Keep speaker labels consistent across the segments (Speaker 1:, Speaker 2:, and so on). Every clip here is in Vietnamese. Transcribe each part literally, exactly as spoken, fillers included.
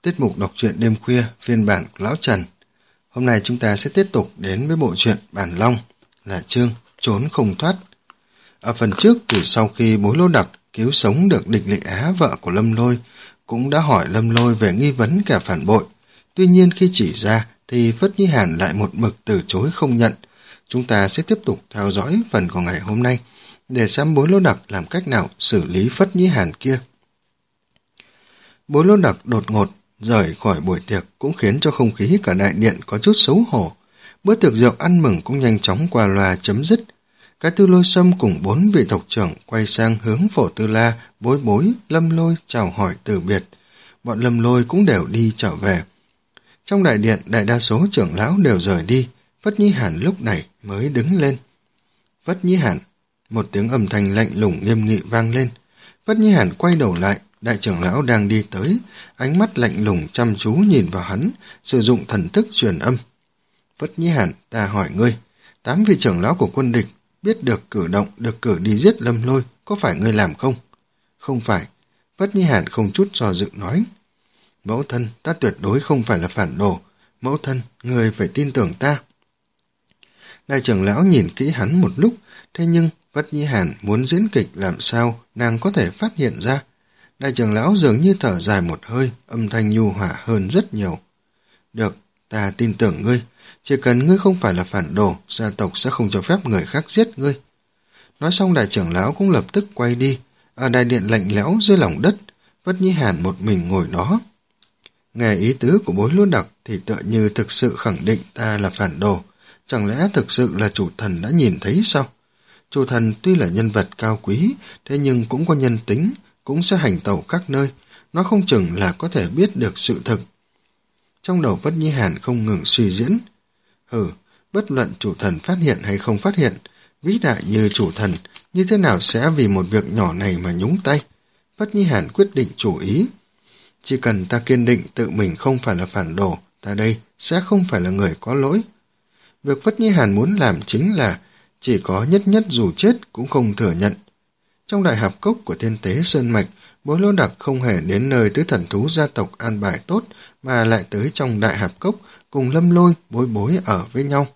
Speaker 1: Tiết mục đọc truyện đêm khuya phiên bản của Lão Trần. Hôm nay chúng ta sẽ tiếp tục đến với bộ truyện Bản Long là chương Trốn Không Thoát. Ở phần trước thì sau khi Bối Lô Đặc cứu sống được Địch Lệ Á, vợ của Lâm Lôi, cũng đã hỏi Lâm Lôi về nghi vấn kẻ phản bội. Tuy nhiên khi chỉ ra thì Phất Nhi Hàn lại một mực từ chối không nhận. Chúng ta sẽ tiếp tục theo dõi phần của ngày hôm nay để xem Bối Lô Đặc làm cách nào xử lý Phất Nhi Hàn kia. Bối Lô Đặc đột ngột rời khỏi buổi tiệc cũng khiến cho không khí cả đại điện có chút xấu hổ. Bữa tiệc rượu ăn mừng cũng nhanh chóng qua loa chấm dứt. Cái Tư Lôi Sâm cùng bốn vị tộc trưởng quay sang hướng Phổ Tư La, Bối Bối, Lâm Lôi chào hỏi từ biệt. Bọn Lâm Lôi cũng đều đi trở về. Trong đại điện, đại đa số trưởng lão đều rời đi. Phất Nhi Hàn lúc này mới đứng lên. Phất Nhi Hàn, một tiếng âm thanh lạnh lùng nghiêm nghị vang lên. Phất Nhi Hàn quay đầu lại, đại trưởng lão đang đi tới, ánh mắt lạnh lùng chăm chú nhìn vào hắn, sử dụng thần thức truyền âm. Phất Nhi Hàn, ta hỏi ngươi, tám vị trưởng lão của quân địch biết được cử động được cử đi giết Lâm Lôi, có phải ngươi làm không? Không phải. Phất Nhi Hàn không chút do dự nói. Mẫu thân, ta tuyệt đối không phải là phản đồ. Mẫu thân, ngươi phải tin tưởng ta. Đại trưởng lão nhìn kỹ hắn một lúc, thế nhưng Phất Nhi Hàn muốn diễn kịch làm sao nàng có thể phát hiện ra. Đại trưởng lão dường như thở dài một hơi, âm thanh nhu hòa hơn rất nhiều. Được, ta tin tưởng ngươi, chỉ cần ngươi không phải là phản đồ, gia tộc sẽ không cho phép người khác giết ngươi. Nói xong đại trưởng lão cũng lập tức quay đi. Ở đại điện lạnh lẽo dưới lòng đất, Phất Nhi Hàn một mình ngồi đó. Nghe ý tứ của Bối Lô Đặc thì tựa như thực sự khẳng định ta là phản đồ. Chẳng lẽ thực sự là chủ thần đã nhìn thấy sao? Chủ thần tuy là nhân vật cao quý, thế nhưng cũng có nhân tính, cũng sẽ hành tẩu các nơi, nó không chừng là có thể biết được sự thực. Trong đầu Phất Nhi Hàn không ngừng suy diễn. Hừ, bất luận chủ thần phát hiện hay không phát hiện, vĩ đại như chủ thần, như thế nào sẽ vì một việc nhỏ này mà nhúng tay? Phất Nhi Hàn quyết định chủ ý. Chỉ cần ta kiên định tự mình không phải là phản đồ, ta đây sẽ không phải là người có lỗi. Việc Phất Nhi Hàn muốn làm chính là chỉ có nhất nhất dù chết cũng không thừa nhận. Trong đại hạp cốc của Thiên Tế Sơn Mạch, Bối Lô Đặc không hề đến nơi tứ thần thú gia tộc an bài tốt mà lại tới trong đại hạp cốc cùng Lâm Lôi, Bối Bối ở với nhau.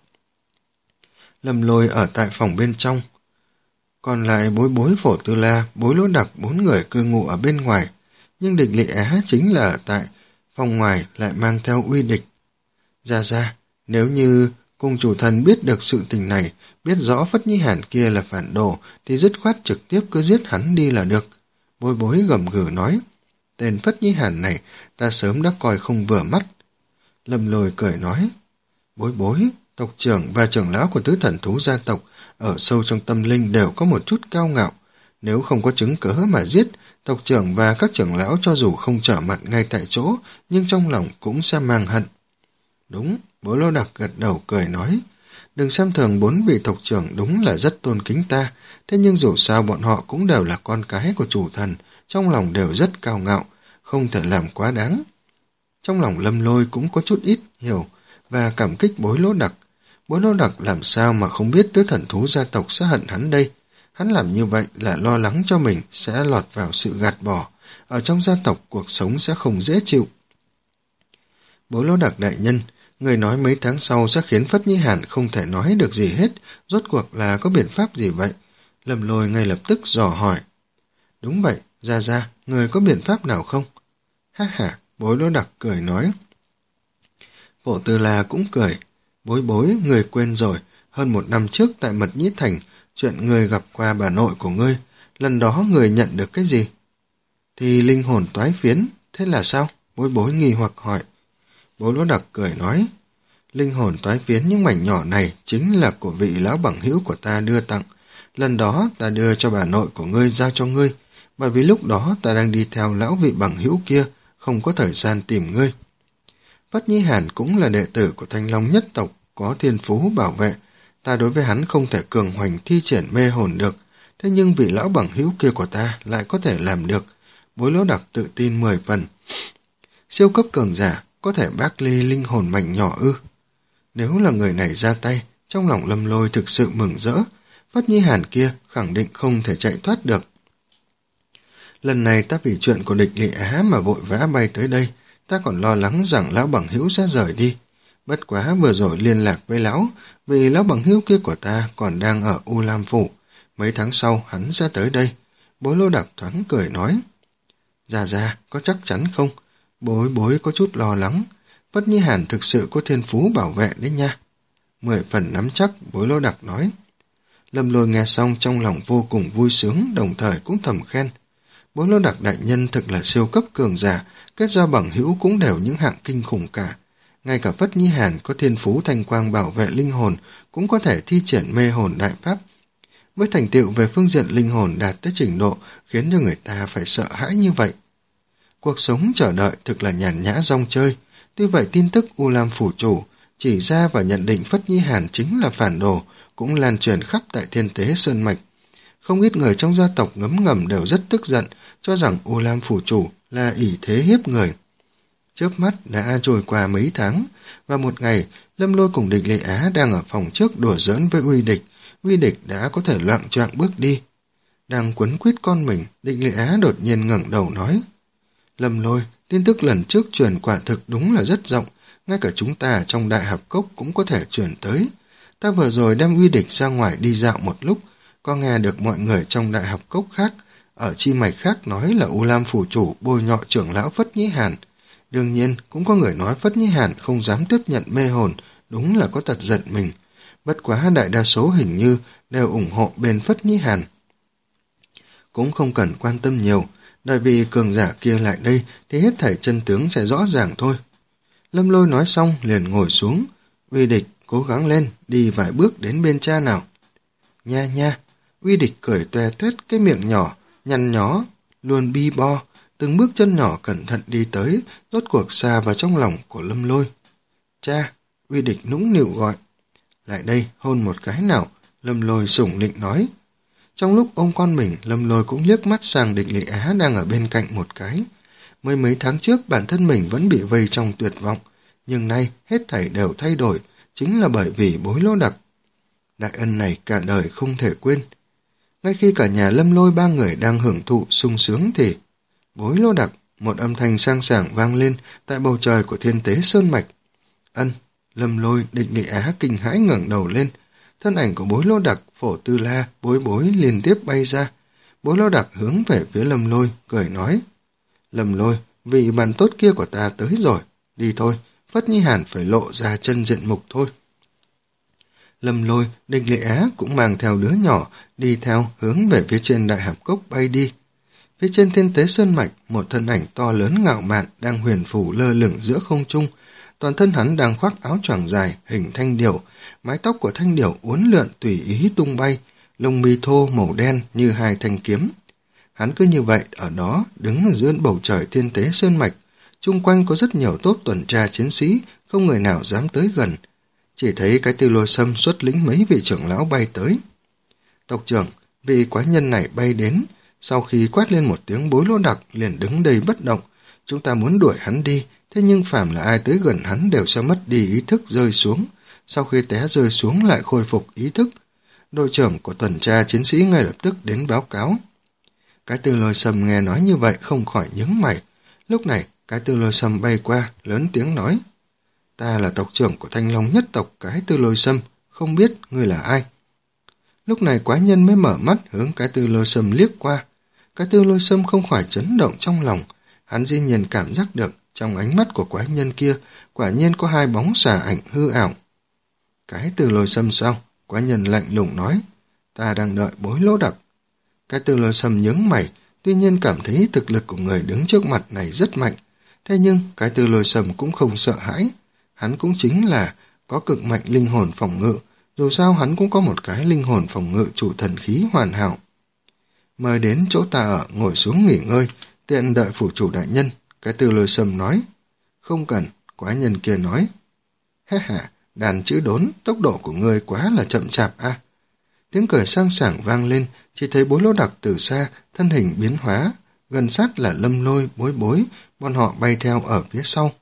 Speaker 1: Lâm Lôi ở tại phòng bên trong, còn lại Bối Bối, Phổ Tư La, Bối Lô Đặc bốn người cư ngụ ở bên ngoài, nhưng Địch Lệ Á chính là ở tại phòng ngoài lại mang theo uy địch. Ra ra, nếu như cùng chủ thần biết được sự tình này, biết rõ Phất Nhi Hàn kia là phản đồ, thì dứt khoát trực tiếp cứ giết hắn đi là được. Bối Bối gầm gừ nói, tên Phất Nhi Hàn này ta sớm đã coi không vừa mắt. Lâm Lôi cười nói, Bối Bối, tộc trưởng và trưởng lão của tứ thần thú gia tộc ở sâu trong tâm linh đều có một chút cao ngạo. Nếu không có chứng cớ mà giết, tộc trưởng và các trưởng lão cho dù không trở mặt ngay tại chỗ, nhưng trong lòng cũng sẽ mang hận. Đúng, Bối Lô Đặc gật đầu cười nói, đừng xem thường bốn vị tộc trưởng, đúng là rất tôn kính ta, thế nhưng dù sao bọn họ cũng đều là con cái của chủ thần, trong lòng đều rất cao ngạo, không thể làm quá đáng. Trong lòng Lâm Lôi cũng có chút ít hiểu và cảm kích Bối Lô Đặc. Bối Lô Đặc làm sao mà không biết tứ thần thú gia tộc sẽ hận hắn đây. Hắn làm như vậy là lo lắng cho mình sẽ lọt vào sự gạt bỏ, ở trong gia tộc cuộc sống sẽ không dễ chịu. Bối Lô Đặc đại nhân, người nói mấy tháng sau sẽ khiến Phất Nhi Hàn không thể nói được gì hết, rốt cuộc là có biện pháp gì vậy? Lâm Lôi ngay lập tức dò hỏi. Đúng vậy, ra ra, người có biện pháp nào không? Ha ha, Bối Lô Đặc cười nói. Phổ Tư La cũng cười. Bối Bối, người quên rồi, hơn một năm trước tại Mật Nhĩ Thành, chuyện người gặp qua bà nội của ngươi, lần đó người nhận được cái gì? Thì linh hồn toái phiến, thế là sao? Bối Bối nghi hoặc hỏi. Bối Lô Đặc cười nói, linh hồn toái phiến những mảnh nhỏ này chính là của vị lão bằng hữu của ta đưa tặng. Lần đó ta đưa cho bà nội của ngươi giao cho ngươi, bởi vì lúc đó ta đang đi theo lão vị bằng hữu kia, không có thời gian tìm ngươi. Phất Nhi Hàn cũng là đệ tử của Thanh Long nhất tộc, có thiên phú bảo vệ. Ta đối với hắn không thể cường hoành thi triển mê hồn được, thế nhưng vị lão bằng hữu kia của ta lại có thể làm được. Bối Lô Đặc tự tin mười phần. Siêu cấp cường giả có thể bác ly linh hồn mảnh nhỏ ư? Nếu là người này ra tay, trong lòng Lâm Lôi thực sự mừng rỡ, Phất Nhi Hàn kia khẳng định không thể chạy thoát được. Lần này ta vì chuyện của Địch Lệ Á mà vội vã bay tới đây, ta còn lo lắng rằng lão bằng hữu sẽ rời đi. Bất quá vừa rồi liên lạc với lão, vì lão bằng hữu kia của ta còn đang ở U Lam Phủ. Mấy tháng sau hắn sẽ tới đây. Bối Lô Đặc thoáng cười nói. Già già, có chắc chắn không? Bối bối có chút lo lắng. Phất Nhi Hàn thực sự có thiên phú bảo vệ đấy nha. Mười phần nắm chắc, Bối Lô Đặc nói. Lâm Lôi nghe xong trong lòng vô cùng vui sướng, đồng thời cũng thầm khen. Bối Lô Đặc đại nhân thực là siêu cấp cường giả, kết giao bằng hữu cũng đều những hạng kinh khủng cả. Ngay cả Phất Nhi Hàn có thiên phú thanh quang bảo vệ linh hồn cũng có thể thi triển mê hồn đại pháp. Với thành tựu về phương diện linh hồn đạt tới trình độ khiến cho người ta phải sợ hãi như vậy. Cuộc sống chờ đợi thực là nhàn nhã rong chơi. Tuy vậy tin tức U Lam Phủ chủ chỉ ra và nhận định Phất Nhi Hàn chính là phản đồ cũng lan truyền khắp tại Thiên Tế Sơn Mạch. Không ít người trong gia tộc ngấm ngầm đều rất tức giận, cho rằng U Lam Phủ chủ là ỷ thế hiếp người. Chớp mắt đã trôi qua mấy tháng, và một ngày, Lâm Lôi cùng Địch Lệ Á đang ở phòng trước đùa giỡn với Uy Địch. Uy Địch đã có thể loạng choạng bước đi. Đang quấn quýt con mình, Địch Lệ Á đột nhiên ngẩng đầu nói. Lâm Lôi, tin tức lần trước truyền quả thực đúng là rất rộng, ngay cả chúng ta trong Đại Hạp Cốc cũng có thể truyền tới. Ta vừa rồi đem Uy Địch ra ngoài đi dạo một lúc, có nghe được mọi người trong Đại Hạp Cốc khác, ở chi mạch khác nói là U Lam Phủ chủ bôi nhọ trưởng lão Phất Nhĩ Hàn. Đương nhiên, cũng có người nói Phất Nhĩ Hàn không dám tiếp nhận mê hồn, đúng là có tật giận mình. Bất quá đại đa số hình như đều ủng hộ bên Phất Nhĩ Hàn. Cũng không cần quan tâm nhiều, bởi vì cường giả kia lại đây thì hết thảy chân tướng sẽ rõ ràng thôi. Lâm Lôi nói xong liền ngồi xuống. Uy Địch cố gắng lên, đi vài bước đến bên cha nào. Nha nha, Uy Địch cười toe toét cái miệng nhỏ, nhăn nhó, luôn bi bo, từng bước chân nhỏ cẩn thận đi tới, rốt cuộc xa vào trong lòng của Lâm Lôi. Cha, Uy Địch nũng nịu gọi. Lại đây, hôn một cái nào, Lâm Lôi sủng nịnh nói. Trong lúc ôm con mình, Lâm Lôi cũng liếc mắt sang Địch Lệ Á đang ở bên cạnh một cái. Mấy mấy tháng trước bản thân mình vẫn bị vây trong tuyệt vọng, nhưng nay hết thảy đều thay đổi, chính là bởi vì Bối Lô Đặc. Đại ân này cả đời không thể quên. Ngay khi cả nhà Lâm Lôi ba người đang hưởng thụ sung sướng thì Bối Lô Đặc, một âm thanh sang sảng vang lên tại bầu trời của Thiên Tế Sơn Mạch. Ân, Lâm Lôi, Địch Lệ Á kinh hãi ngẩng đầu lên. Thân ảnh của Bối Lô Đặc, Phổ Tư La, Bối Bối liên tiếp bay ra. Bối Lô Đặc hướng về phía Lâm Lôi, cười nói. Lâm Lôi, vị bạn tốt kia của ta tới rồi. Đi thôi, Phất Nhi Hàn phải lộ ra chân diện mục thôi. Lâm Lôi, Địch Lệ Á cũng mang theo đứa nhỏ, đi theo hướng về phía trên Đại Hạp Cốc bay đi. Phía trên Thiên Tế Sơn Mạch, một thân ảnh to lớn ngạo mạn đang huyền phù lơ lửng giữa không trung. Toàn thân hắn đang khoác áo choàng dài, hình thanh điểu, mái tóc của thanh điểu uốn lượn tùy ý tung bay, lông mi thô màu đen như hai thanh kiếm. Hắn cứ như vậy ở đó, đứng ở giữa bầu trời Thiên Tế Sơn Mạch, chung quanh có rất nhiều tốt tuần tra chiến sĩ, không người nào dám tới gần. Chỉ thấy cái Tư Lôi Sâm xuất lĩnh mấy vị trưởng lão bay tới. Tộc trưởng, vị quái nhân này bay đến, sau khi quát lên một tiếng Bối Lô Đặc liền đứng đây bất động. Chúng ta muốn đuổi hắn đi, thế nhưng phàm là ai tới gần hắn đều sẽ mất đi ý thức rơi xuống, sau khi té rơi xuống lại khôi phục ý thức. Đội trưởng của tuần tra chiến sĩ ngay lập tức đến báo cáo. Cái Tư Lôi Sâm nghe nói như vậy không khỏi nhướng mày. Lúc này, cái Tư Lôi Sâm bay qua, lớn tiếng nói. Ta là tộc trưởng của Thanh Long nhất tộc cái Tư Lôi Sâm, không biết ngươi là ai. Lúc này quái nhân mới mở mắt hướng cái Tư Lôi Sâm liếc qua. Cái Tư Lôi Sâm không khỏi chấn động trong lòng. Hắn dĩ nhiên cảm giác được trong ánh mắt của quái nhân kia quả nhiên có hai bóng xà ảnh hư ảo. Cái Tư Lôi Sâm sao? Quái nhân lạnh lùng nói. Ta đang đợi Bối Lô Đặc. Cái Tư Lôi Sâm nhướng mày, tuy nhiên cảm thấy thực lực của người đứng trước mặt này rất mạnh. Thế nhưng cái Tư Lôi Sâm cũng không sợ hãi. Hắn cũng chính là có cực mạnh linh hồn phòng ngự, dù sao hắn cũng có một cái linh hồn phòng ngự chủ thần khí hoàn hảo. Mời đến chỗ ta ở, ngồi xuống nghỉ ngơi, tiện đợi phủ chủ đại nhân, cái Tư Lôi Sâm nói. Không cần, quái nhân kia nói. Hé hả, đàn chữ đốn, tốc độ của ngươi quá là chậm chạp a. À. Tiếng cười sang sảng vang lên, chỉ thấy Bối Lô Đặc từ xa, thân hình biến hóa, gần sát là Lâm Lôi, Bối Bối, bọn họ bay theo ở phía sau.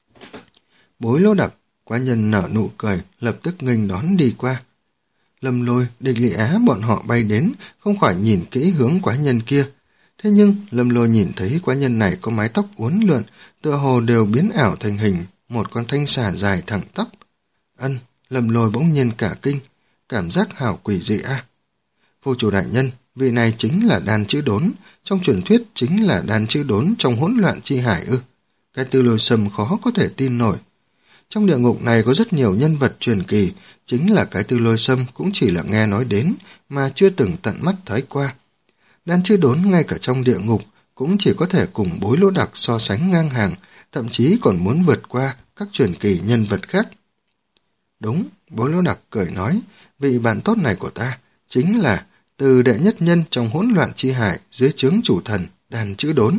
Speaker 1: Bối Lô Đặc, quái nhân nở nụ cười, lập tức nghênh đón đi qua. Lâm Lôi, Địch Lệ Á bọn họ bay đến, không khỏi nhìn kỹ hướng quái nhân kia. Thế nhưng Lâm Lôi nhìn thấy quái nhân này có mái tóc uốn lượn, tựa hồ đều biến ảo thành hình một con thanh xà dài thẳng tắp. Ân, Lâm Lôi bỗng nhiên cả kinh, cảm giác hảo quỷ dị a. Phu chủ đại nhân, vị này chính là Đan Chữ Đốn, trong truyền thuyết chính là Đan Chữ Đốn trong hỗn loạn chi hải ư? Cái Tư Lôi Sâm khó có thể tin nổi. Trong địa ngục này có rất nhiều nhân vật truyền kỳ, chính là cái Tư Lôi Sâm cũng chỉ là nghe nói đến mà chưa từng tận mắt thấy qua. Đan Chữ Đốn ngay cả trong địa ngục cũng chỉ có thể cùng Bối Lỗ Đặc so sánh ngang hàng, thậm chí còn muốn vượt qua các truyền kỳ nhân vật khác. Đúng, Bối Lỗ Đặc cười nói, vị bạn tốt này của ta chính là từ đệ nhất nhân trong hỗn loạn chi hải dưới trướng chủ thần Đan Chữ Đốn.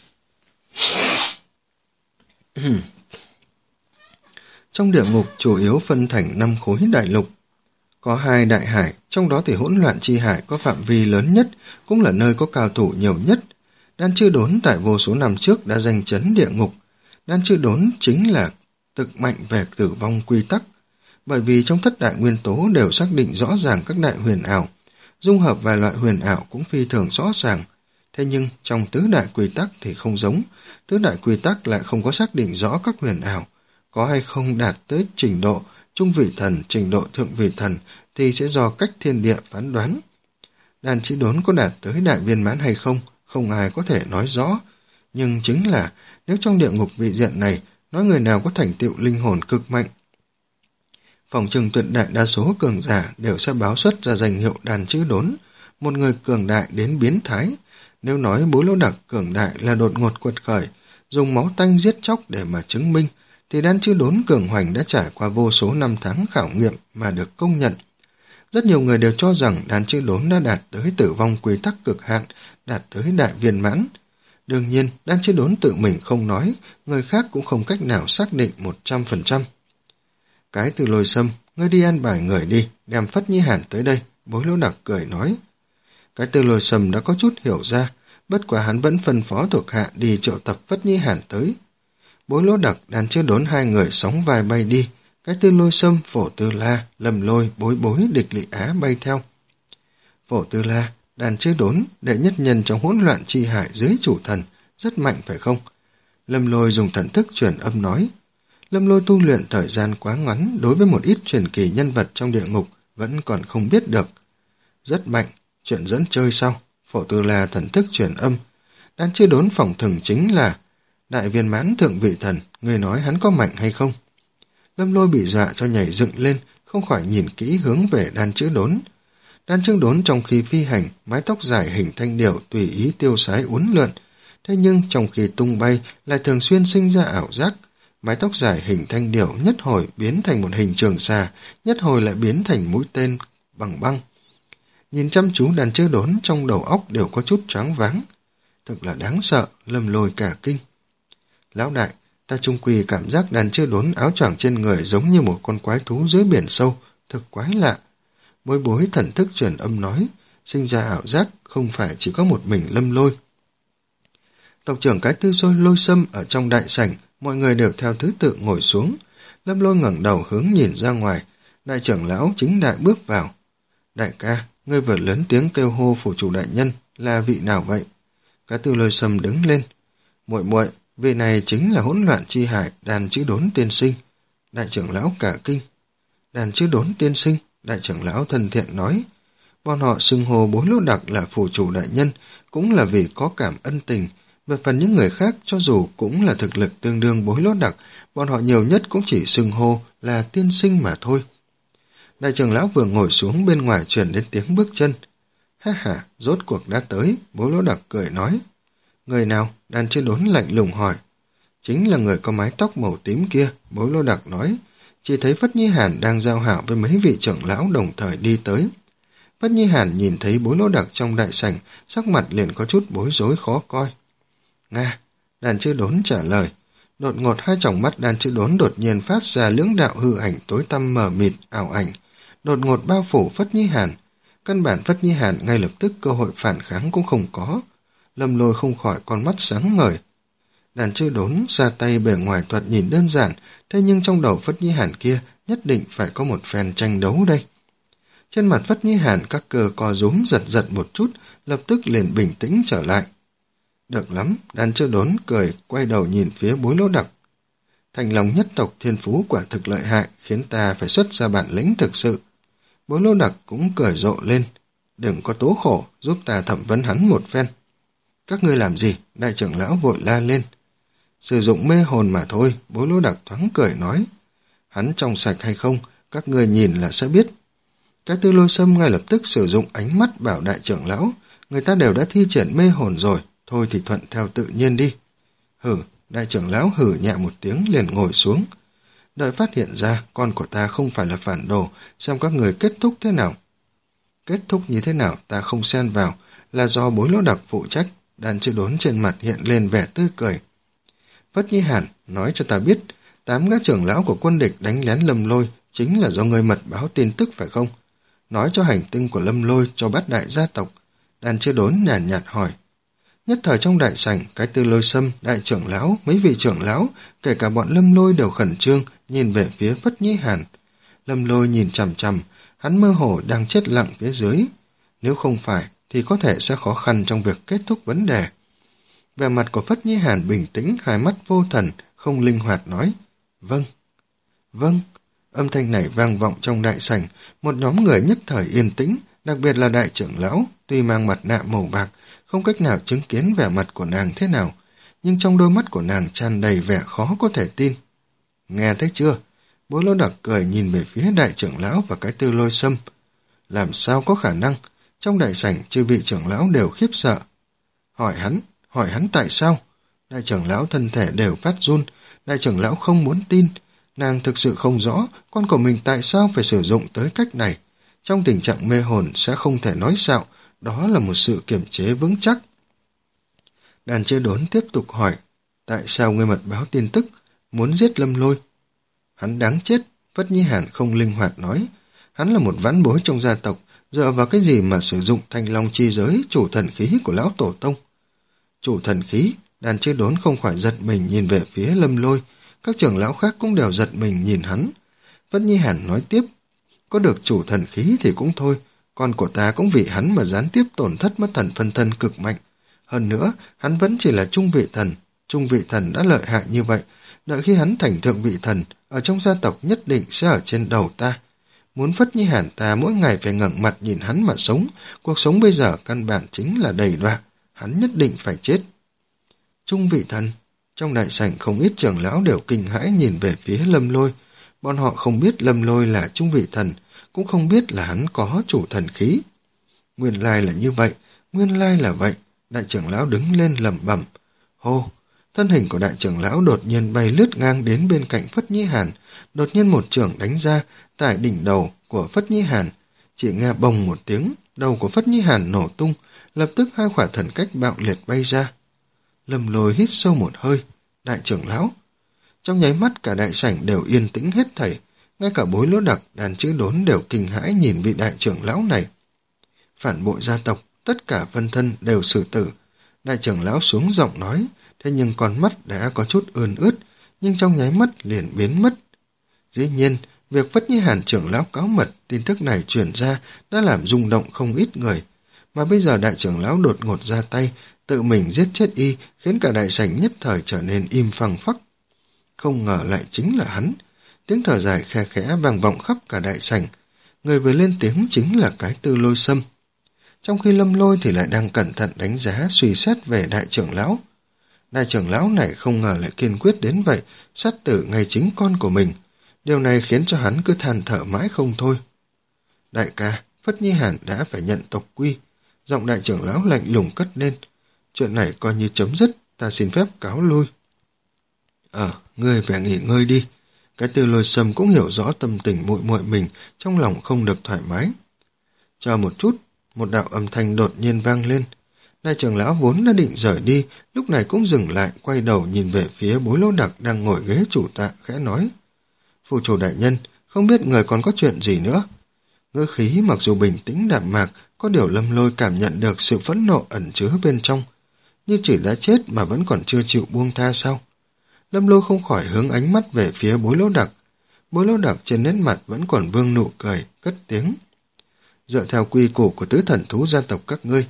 Speaker 1: Trong địa ngục chủ yếu phân thành năm khối đại lục. Có hai đại hải, trong đó thì hỗn loạn chi hải có phạm vi lớn nhất, cũng là nơi có cao thủ nhiều nhất. Đan Chữ Đốn tại vô số năm trước đã giành chấn địa ngục. Đan Chữ Đốn chính là thực mạnh về tử vong quy tắc, bởi vì trong thất đại nguyên tố đều xác định rõ ràng các đại huyền ảo, dung hợp vài loại huyền ảo cũng phi thường rõ ràng. Thế nhưng trong tứ đại quy tắc thì không giống, tứ đại quy tắc lại không có xác định rõ các huyền ảo, có hay không đạt tới trình độ trung vị thần, trình độ thượng vị thần thì sẽ do cách thiên địa phán đoán. Đan Chữ Đốn có đạt tới đại viên mãn hay không, không ai có thể nói rõ. Nhưng chính là nếu trong địa ngục vị diện này nói người nào có thành tựu linh hồn cực mạnh, phòng trừng tuyệt đại đa số cường giả đều sẽ báo xuất ra danh hiệu Đan Chữ Đốn, một người cường đại đến biến thái. Nếu nói Bối Lỗ Đặc cường đại là đột ngột quật khởi, dùng máu tanh giết chóc để mà chứng minh, thì Đan Chữ Đốn cường hoành đã trải qua vô số năm tháng khảo nghiệm mà được công nhận. Rất nhiều người đều cho rằng Đan Chữ Đốn đã đạt tới tử vong quy tắc cực hạn, đạt tới đại viên mãn. Đương nhiên, Đan Chữ Đốn tự mình không nói, người khác cũng không cách nào xác định một trăm phần trăm. Cái Từ Lôi Sâm, ngươi đi an bài người đi, đem Phất Nhi Hàn tới đây, Bối Lỗ Đặc cười nói. Cái Từ Lôi Sâm đã có chút hiểu ra, bất quá hắn vẫn phân phó thuộc hạ đi triệu tập Phất Nhi Hàn tới. Bối Lỗ Đặc, Đan Chữ Đốn hai người sóng vai bay đi, cái Tư Lôi Sâm, Phổ Tư La, Lâm Lôi, Bối Bối, Địch Lị Á bay theo. Phổ Tư La, Đan Chữ Đốn, đệ nhất nhân trong hỗn loạn chi hải dưới chủ thần, rất mạnh phải không? Lâm Lôi dùng thần thức truyền âm nói. Lâm Lôi tu luyện thời gian quá ngắn, đối với một ít truyền kỳ nhân vật trong địa ngục vẫn còn không biết được. Rất mạnh, chuyện dẫn chơi sau. Phổ Tư La thần thức truyền âm. Đan Chữ Đốn phỏng thừng chính là đại viên mãn thượng vị thần, người nói hắn có mạnh hay không? Lâm Lôi bị dọa cho nhảy dựng lên, không khỏi nhìn kỹ hướng về Đan Chữ Đốn. Đan Chữ Đốn trong khi phi hành, mái tóc dài hình thanh điệu tùy ý tiêu sái uốn lượn, thế nhưng trong khi tung bay lại thường xuyên sinh ra ảo giác. Mái tóc dài hình thanh điệu nhất hồi biến thành một hình trường xà, nhất hồi lại biến thành mũi tên bằng băng. Nhìn chăm chú Đan Chữ Đốn, trong đầu óc đều có chút choáng váng. Thực là đáng sợ, Lâm Lôi cả kinh. Lão đại, ta trung quy cảm giác Đan Chữ Đốn áo choàng trên người giống như một con quái thú dưới biển sâu, thực quái lạ. Bối Bối thần thức truyền âm nói, sinh ra ảo giác không phải chỉ có một mình Lâm Lôi. Tộc trưởng cái Tư Lôi Lôi Sâm ở trong đại sảnh, mọi người đều theo thứ tự ngồi xuống. Lâm Lôi ngẩng đầu hướng nhìn ra ngoài, đại trưởng lão chính đại bước vào. Đại ca, ngươi vừa lớn tiếng kêu hô phủ chủ đại nhân, là vị nào vậy? Cái Tư Lôi Sâm đứng lên. Muội muội, vị này chính là hỗn loạn chi hải Đan Chữ Đốn tiên sinh. Đại trưởng lão cả kinh. Đan Chữ Đốn tiên sinh, đại trưởng lão thân thiện nói. Bọn họ xưng hô Bối Lỗ Đặc là phủ chủ đại nhân, cũng là vì có cảm ân tình. Về phần những người khác, cho dù cũng là thực lực tương đương Bối Lỗ Đặc, bọn họ nhiều nhất cũng chỉ xưng hô là tiên sinh mà thôi. Đại trưởng lão vừa ngồi xuống, bên ngoài truyền đến tiếng bước chân. Ha ha, rốt cuộc đã tới, Bối Lỗ Đặc cười nói. Người nào? Đan Chữ Đốn lạnh lùng hỏi. Chính là người có mái tóc màu tím kia, Bối Lỗ Đặc nói. Chỉ thấy Phất Nhi Hàn đang giao hảo với mấy vị trưởng lão đồng thời đi tới. Phất Nhi Hàn nhìn thấy Bối Lỗ Đặc trong đại sảnh, sắc mặt liền có chút bối rối khó coi. Nga, Đan Chữ Đốn trả lời. Đột ngột hai tròng mắt Đan Chữ Đốn đột nhiên phát ra lưỡng đạo hư ảnh tối tăm mờ mịt, ảo ảnh, đột ngột bao phủ Phất Nhi Hàn. Căn bản Phất Nhi Hàn ngay lập tức cơ hội phản kháng cũng không có. Lâm Lôi không khỏi con mắt sáng ngời. Đan Chữ Đốn ra tay bề ngoài thoạt nhìn đơn giản, thế nhưng trong đầu Phất Nhi Hàn kia nhất định phải có một phen tranh đấu đây. Trên mặt Phất Nhi Hàn các cơ co rúm giật giật một chút, lập tức liền bình tĩnh trở lại. Được lắm, Đan Chưa Đốn cười, quay đầu nhìn phía Bối Lỗ Đặc. Thành Long nhất tộc thiên phú quả thực lợi hại, khiến ta phải xuất ra bản lĩnh thực sự. Bối Lỗ Đặc cũng cười rộ lên. Đừng có tố khổ, giúp ta thẩm vấn hắn một phen. Các ngươi làm gì? Đại trưởng lão vội la lên. Sử dụng mê hồn mà thôi, Bối Lỗ Đặc thoáng cười nói. Hắn trong sạch hay không, các ngươi nhìn là sẽ biết. Cái Tư Lôi Sâm ngay lập tức sử dụng ánh mắt bảo đại trưởng lão. Người ta đều đã thi triển mê hồn rồi, thôi thì thuận theo tự nhiên đi. Hử, đại trưởng lão hử nhẹ một tiếng liền ngồi xuống. Đợi phát hiện ra con của ta không phải là phản đồ, xem các người kết thúc thế nào. Kết thúc như thế nào ta không xen vào, là do Bối Lỗ Đặc phụ trách. Đan Chưa Đốn trên mặt hiện lên vẻ tươi cười. Phất Nhi Hàn nói cho ta biết, tám gã trưởng lão của quân địch đánh lén Lâm Lôi chính là do người mật báo tin tức phải không? Nói cho hành tinh của Lâm Lôi cho bát đại gia tộc. Đan Chưa Đốn nhàn nhạt, nhạt hỏi. Nhất thời trong đại sảnh, cái Tư Lôi Sâm, đại trưởng lão, mấy vị trưởng lão, kể cả bọn Lâm Lôi đều khẩn trương, nhìn về phía Phất Nhi Hàn. Lâm Lôi nhìn chằm chằm, hắn mơ hồ đang chết lặng phía dưới. Nếu không phải, thì có thể sẽ khó khăn trong việc kết thúc vấn đề. Vẻ mặt của Phất Nhi Hàn bình tĩnh, hai mắt vô thần, không linh hoạt nói. Vâng. Vâng. Âm thanh này vang vọng trong đại sảnh, một nhóm người nhất thời yên tĩnh, đặc biệt là đại trưởng lão, tuy mang mặt nạ màu bạc, không cách nào chứng kiến vẻ mặt của nàng thế nào, nhưng trong đôi mắt của nàng tràn đầy vẻ khó có thể tin. Nghe thấy chưa? Bối Lỗ Đặc cười nhìn về phía đại trưởng lão và cái Tư Lôi Sâm. Làm sao có khả năng? Trong đại sảnh chư vị trưởng lão đều khiếp sợ. Hỏi hắn, hỏi hắn tại sao? Đại trưởng lão thân thể đều phát run, đại trưởng lão không muốn tin. Nàng thực sự không rõ con của mình tại sao phải sử dụng tới cách này. Trong tình trạng mê hồn sẽ không thể nói xạo, đó là một sự kiềm chế vững chắc. Đan Chưa Đốn tiếp tục hỏi, tại sao ngươi mật báo tin tức, muốn giết Lâm Lôi? Hắn đáng chết, Phất Nhi Hàn không linh hoạt nói. Hắn là một vãn bối trong gia tộc, dựa vào cái gì mà sử dụng Thanh Long chi giới, chủ thần khí của lão tổ tông? Chủ thần khí, Đan Chưa Đốn không khỏi giật mình nhìn về phía Lâm Lôi, các trưởng lão khác cũng đều giật mình nhìn hắn. Phất Nhi Hàn nói tiếp, có được chủ thần khí thì cũng thôi, con của ta cũng vì hắn mà gián tiếp tổn thất mất thần phân thân cực mạnh. Hơn nữa, hắn vẫn chỉ là trung vị thần, trung vị thần đã lợi hại như vậy, đợi khi hắn thành thượng vị thần, ở trong gia tộc nhất định sẽ ở trên đầu ta. Muốn Phất Nhi Hàn ta mỗi ngày phải ngẩng mặt nhìn hắn mà sống, cuộc sống bây giờ căn bản chính là đầy đọa, hắn nhất định phải chết. Trung vị thần, trong đại sảnh không ít trưởng lão đều kinh hãi nhìn về phía Lâm Lôi, bọn họ không biết Lâm Lôi là trung vị thần, cũng không biết là hắn có chủ thần khí. Nguyên lai là như vậy, nguyên lai là vậy, đại trưởng lão đứng lên lẩm bẩm. Hô, thân hình của đại trưởng lão đột nhiên bay lướt ngang đến bên cạnh Phất Nhi Hàn, đột nhiên một chưởng đánh ra tại đỉnh đầu của Phất Nhi Hàn. Chỉ nghe bồng một tiếng, đầu của Phất Nhi Hàn nổ tung, lập tức hai quả thần cách bạo liệt bay ra. Lâm Lôi hít sâu một hơi, đại trưởng lão. Trong nháy mắt cả đại sảnh đều yên tĩnh hết thảy, ngay cả Bối Lỗ Đặc, Đan Chưa Đốn đều kinh hãi nhìn vị đại trưởng lão này. Phản bội gia tộc, tất cả phân thân đều xử tử. Đại trưởng lão xuống giọng nói, thế nhưng con mắt đã có chút ươn ướt, nhưng trong nháy mắt liền biến mất. Dĩ nhiên, việc Phất Nhi Hàn trưởng lão cáo mật, tin tức này truyền ra đã làm rung động không ít người. Mà bây giờ đại trưởng lão đột ngột ra tay, tự mình giết chết y, khiến cả đại sảnh nhất thời trở nên im phăng phắc. Không ngờ lại chính là hắn. Tiếng thở dài khe khẽ vang vọng khắp cả đại sảnh. Người vừa lên tiếng chính là cái Tư Lôi Sâm. Trong khi Lâm Lôi thì lại đang cẩn thận đánh giá suy xét về đại trưởng lão. Đại trưởng lão này không ngờ lại kiên quyết đến vậy, sát tử ngay chính con của mình. Điều này khiến cho hắn cứ than thở mãi không thôi. Đại ca, Phất Nhi Hàn đã phải nhận tộc quy. Giọng đại trưởng lão lạnh lùng cất lên. Chuyện này coi như chấm dứt, ta xin phép cáo lui. Ờ, ngươi phải nghỉ ngơi đi. Cái Tư Lôi Sâm cũng hiểu rõ tâm tình muội muội mình, trong lòng không được thoải mái. Chờ một chút, một đạo âm thanh đột nhiên vang lên. Đại trưởng lão vốn đã định rời đi, lúc này cũng dừng lại, quay đầu nhìn về phía Bối Lỗ Đặc đang ngồi ghế chủ tạ, khẽ nói. Phụ chủ đại nhân, không biết người còn có chuyện gì nữa? Ngữ khí mặc dù bình tĩnh đạm mạc, có điều Lâm Lôi cảm nhận được sự phẫn nộ ẩn chứa bên trong. Như chỉ đã chết mà vẫn còn chưa chịu buông tha sao? Lâm Lôi không khỏi hướng ánh mắt về phía Bối Lỗ Đặc. Bối Lỗ Đặc trên nét mặt vẫn còn vương nụ cười, cất tiếng. Dựa theo quy củ của tứ thần thú gia tộc các ngươi,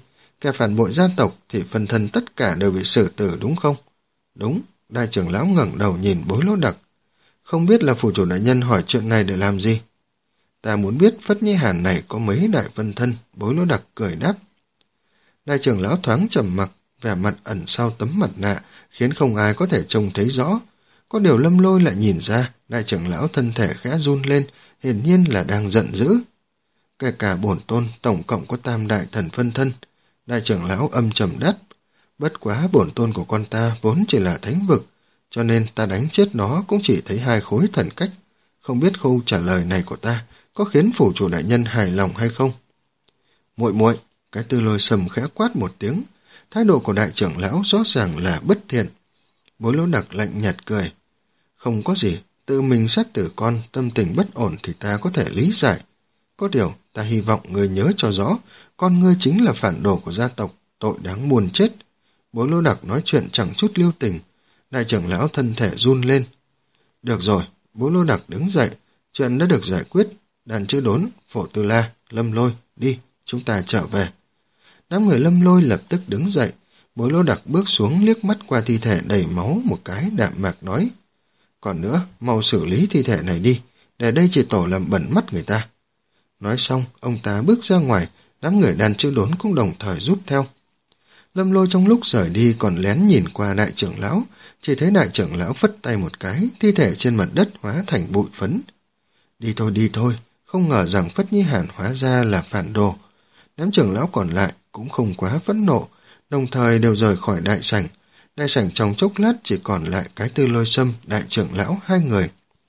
Speaker 1: Kẻ phản bội gia tộc thì phân thân tất cả đều bị xử tử đúng không? Đúng, đại trưởng lão ngẩng đầu nhìn Bối Lỗ Đặc. Không biết là phủ chủ đại nhân hỏi chuyện này để làm gì? Ta muốn biết Phất Nhi Hàn này có mấy đại phân thân, Bối Lỗ Đặc cười đáp. Đại trưởng lão thoáng trầm mặc, vẻ mặt ẩn sau tấm mặt nạ, khiến không ai có thể trông thấy rõ. Có điều Lâm Lôi lại nhìn ra, đại trưởng lão thân thể khẽ run lên, hiển nhiên là đang giận dữ. Kể cả bổn tôn tổng cộng có tam đại thần phân thân, đại trưởng lão âm trầm đáp. Bất quá bổn tôn của con ta vốn chỉ là thánh vực, cho nên ta đánh chết nó cũng chỉ thấy hai khối thần cách. Không biết câu trả lời này của ta có khiến phủ chủ đại nhân hài lòng hay không? Muội muội, cái Tư Lôi sầm khẽ quát một tiếng, thái độ của đại trưởng lão rõ ràng là bất thiện. Bối Lỗ Đặc lạnh nhạt cười. Không có gì, tự mình sát tử con, tâm tình bất ổn thì ta có thể lý giải. Có điều, ta hy vọng người nhớ cho rõ, con ngươi chính là phản đồ của gia tộc, tội đáng muôn chết. Bối Lỗ Đặc nói chuyện chẳng chút lưu tình, đại trưởng lão thân thể run lên. Được rồi, Bối Lỗ Đặc đứng dậy, chuyện đã được giải quyết, Đàn Chữ Đốn, Phổ Tư La, Lâm Lôi, đi, chúng ta trở về. Đám người Lâm Lôi lập tức đứng dậy, Bối Lỗ Đặc bước xuống liếc mắt qua thi thể đầy máu một cái đạm mạc nói. Còn nữa, mau xử lý thi thể này đi, để đây chỉ tổ làm bẩn mắt người ta. Nói xong, ông ta bước ra ngoài, đám người Đàn Chữ Đốn cũng đồng thời rút theo. Lâm Lôi trong lúc rời đi còn lén nhìn qua đại trưởng lão, chỉ thấy đại trưởng lão phất tay một cái, thi thể trên mặt đất hóa thành bụi phấn. Đi thôi đi thôi, không ngờ rằng Phất Nhi Hàn hóa ra là phản đồ. Đám trưởng lão còn lại cũng không quá phẫn nộ, đồng thời đều rời khỏi đại sảnh. Đại sảnh trong chốc lát chỉ còn lại cái Tư Lôi Sâm, đại trưởng lão hai người.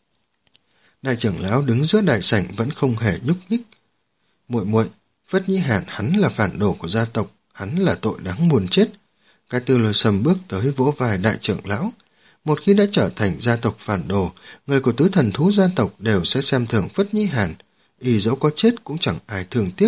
Speaker 1: Đại trưởng lão đứng giữa đại sảnh vẫn không hề nhúc nhích. Muội muội, Phất Nhi Hàn hắn là phản đồ của gia tộc, hắn là tội đáng muôn chết. Cái Tư Lôi Sâm bước tới vỗ vai đại trưởng lão. Một khi đã trở thành gia tộc phản đồ, người của tứ thần thú gia tộc đều sẽ xem thường Phất Nhi Hàn, y dẫu có chết cũng chẳng ai thương tiếc.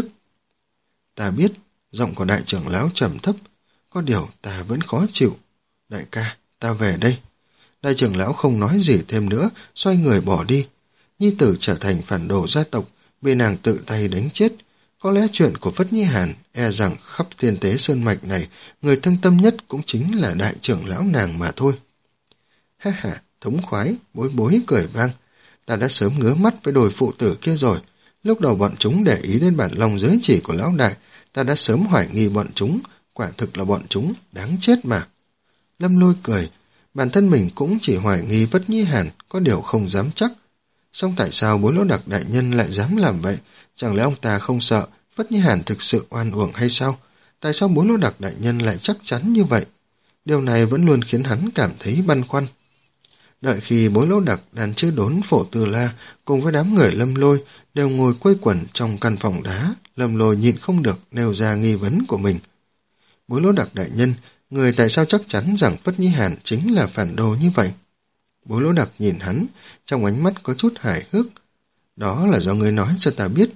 Speaker 1: Ta biết, giọng của đại trưởng lão trầm thấp, có điều ta vẫn khó chịu. Đại ca, ta về đây. Đại trưởng lão không nói gì thêm nữa, xoay người bỏ đi. Nhi tử trở thành phản đồ gia tộc, bị nàng tự tay đánh chết. Có lẽ chuyện của Phất Nhi Hàn e rằng khắp thiên tế sơn mạch này, người thương tâm nhất cũng chính là đại trưởng lão nàng mà thôi. Ha ha, thống khoái, Bối Bối cười vang. Ta đã sớm ngứa mắt với đôi phụ tử kia rồi. Lúc đầu bọn chúng để ý đến bản lòng giới chỉ của lão đại, ta đã sớm hoài nghi bọn chúng, quả thực là bọn chúng, đáng chết mà. Lâm Lôi cười, bản thân mình cũng chỉ hoài nghi Phất Nhi Hàn, có điều không dám chắc. Song tại sao Bối Lỗ Đặc đại nhân lại dám làm vậy? Chẳng lẽ ông ta không sợ Phất Nhi Hàn thực sự oan uổng hay sao? Tại sao Bối Lỗ Đặc đại nhân lại chắc chắn như vậy? Điều này vẫn luôn khiến hắn cảm thấy băn khoăn. Đợi khi Bối Lỗ Đặc, Đàn Chữ Đốn, Phổ Tư La cùng với đám người Lâm Lôi đều ngồi quây quần trong căn phòng đá, Lâm Lôi nhịn không được nêu ra nghi vấn của mình. Bối Lỗ Đặc đại nhân, người tại sao chắc chắn rằng Phất Nhi Hàn chính là phản đồ như vậy? Bối Lỗ Đặc nhìn hắn, trong ánh mắt có chút hài hước. Đó là do ngươi nói cho ta biết.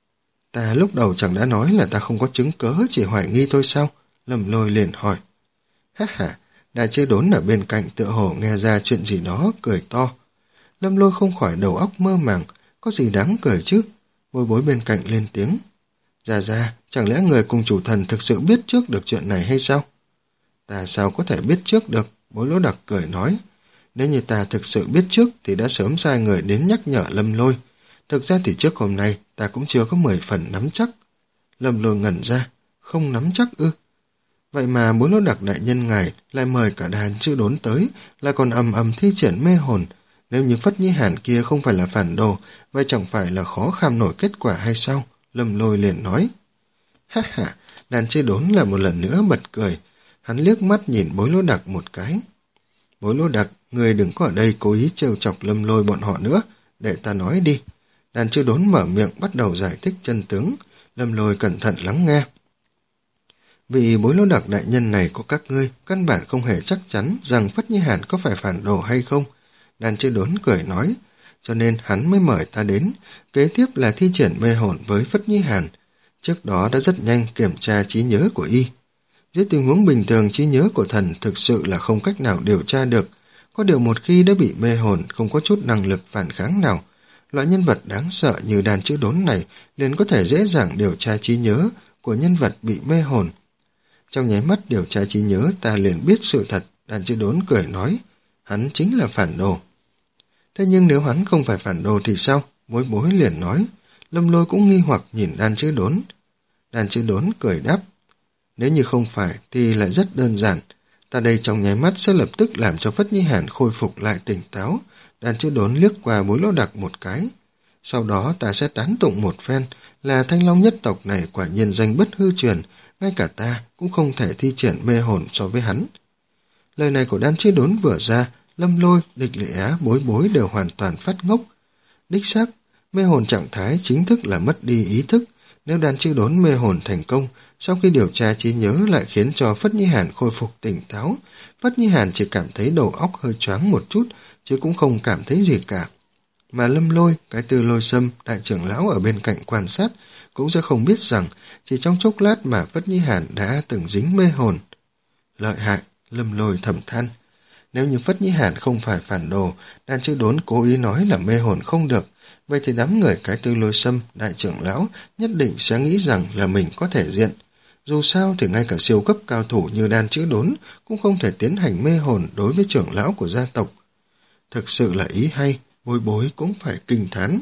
Speaker 1: Ta lúc đầu chẳng đã nói là ta không có chứng cớ, chỉ hoài nghi thôi sao? Lâm Lôi liền hỏi. Ha ha, Đại Chữ Đốn ở bên cạnh tựa hồ nghe ra chuyện gì đó, cười to. Lâm Lôi không khỏi đầu óc mơ màng, có gì đáng cười chứ? Bối Bối bên cạnh lên tiếng. Ra ra, chẳng lẽ người cùng chủ thần thực sự biết trước được chuyện này hay sao? Ta sao có thể biết trước được? Bối Lỗ Đặc cười nói. Nếu như ta thực sự biết trước thì đã sớm sai người đến nhắc nhở Lâm Lôi. Thực ra thì trước hôm nay ta cũng chưa có mười phần nắm chắc. Lâm Lôi ngẩn ra, không nắm chắc ư? Vậy mà Bối Lỗ Đặc đại nhân ngài lại mời cả Đàn Chữ Đốn tới, lại còn ầm ầm thi triển mê hồn. Nếu như Phất Nhi Hàn kia không phải là phản đồ, vậy chẳng phải là khó kham nổi kết quả hay sao? Lâm Lôi liền nói. Ha ha, Đàn Chữ Đốn là một lần nữa bật cười. Hắn liếc mắt nhìn Bối Lỗ Đặc một cái. Bối Lỗ Đặc, người đừng có ở đây cố ý trêu chọc Lâm Lôi bọn họ nữa, để ta nói đi. Đàn Chữ Đốn mở miệng bắt đầu giải thích chân tướng. Lâm Lôi cẩn thận lắng nghe. Vì Bối Lỗ Đặc đại nhân này của các ngươi căn bản không hề chắc chắn rằng Phất Nhi Hàn có phải phản đồ hay không. Đàn Chữ Đốn cười nói, cho nên hắn mới mời ta đến, kế tiếp là thi triển mê hồn với Phất Nhi Hàn. Trước đó đã rất nhanh kiểm tra trí nhớ của y. Dưới tình huống bình thường, trí nhớ của thần thực sự là không cách nào điều tra được. Có điều một khi đã bị mê hồn, không có chút năng lực phản kháng nào, loại nhân vật đáng sợ như Đàn Chữ Đốn này liền có thể dễ dàng điều tra trí nhớ của nhân vật bị mê hồn. Trong nháy mắt điều tra trí nhớ ta liền biết sự thật, Đàn Chữ Đốn cười nói, hắn chính là phản đồ. Thế nhưng nếu hắn không phải phản đồ thì sao? Bối bối liền nói. Lâm Lôi cũng nghi hoặc nhìn Đàn Chữ Đốn. Đàn Chữ Đốn cười đáp, nếu như không phải thì lại rất đơn giản. Ta đây trong nháy mắt sẽ lập tức làm cho Phất Nhi Hàn khôi phục lại tỉnh táo. Đàn Chữ Đốn liếc qua Bối Lỗ Đặc một cái. Sau đó ta sẽ tán tụng một phen là Thanh Long nhất tộc này quả nhiên danh bất hư truyền, ngay cả ta cũng không thể thi triển mê hồn so với hắn. Lời này của Đan Chữ Đốn vừa ra, Lâm Lôi, Địch Lệ Á, Bối Bối đều hoàn toàn phát ngốc. Đích xác, mê hồn trạng thái chính thức là mất đi ý thức. Nếu Đan Chữ Đốn mê hồn thành công, sau khi điều tra trí nhớ lại khiến cho Phất Nhi Hàn khôi phục tỉnh táo, Phất Nhi Hàn chỉ cảm thấy đầu óc hơi choáng một chút, chứ cũng không cảm thấy gì cả. Mà Lâm Lôi, cái Tư Lôi Sâm, đại trưởng lão ở bên cạnh quan sát, cũng sẽ không biết rằng chỉ trong chốc lát mà Phất Nhi Hàn đã từng dính mê hồn. Lợi hại, Lâm Lôi thầm than. Nếu như Phất Nhi Hàn không phải phản đồ, Đan Chữ Đốn cố ý nói là mê hồn không được, vậy thì đám người cái Tư Lôi Sâm, đại trưởng lão nhất định sẽ nghĩ rằng là mình có thể diện. Dù sao thì ngay cả siêu cấp cao thủ như Đan Chữ Đốn cũng không thể tiến hành mê hồn đối với trưởng lão của gia tộc. Thực sự là ý hay, Bối Bối cũng phải kinh thán.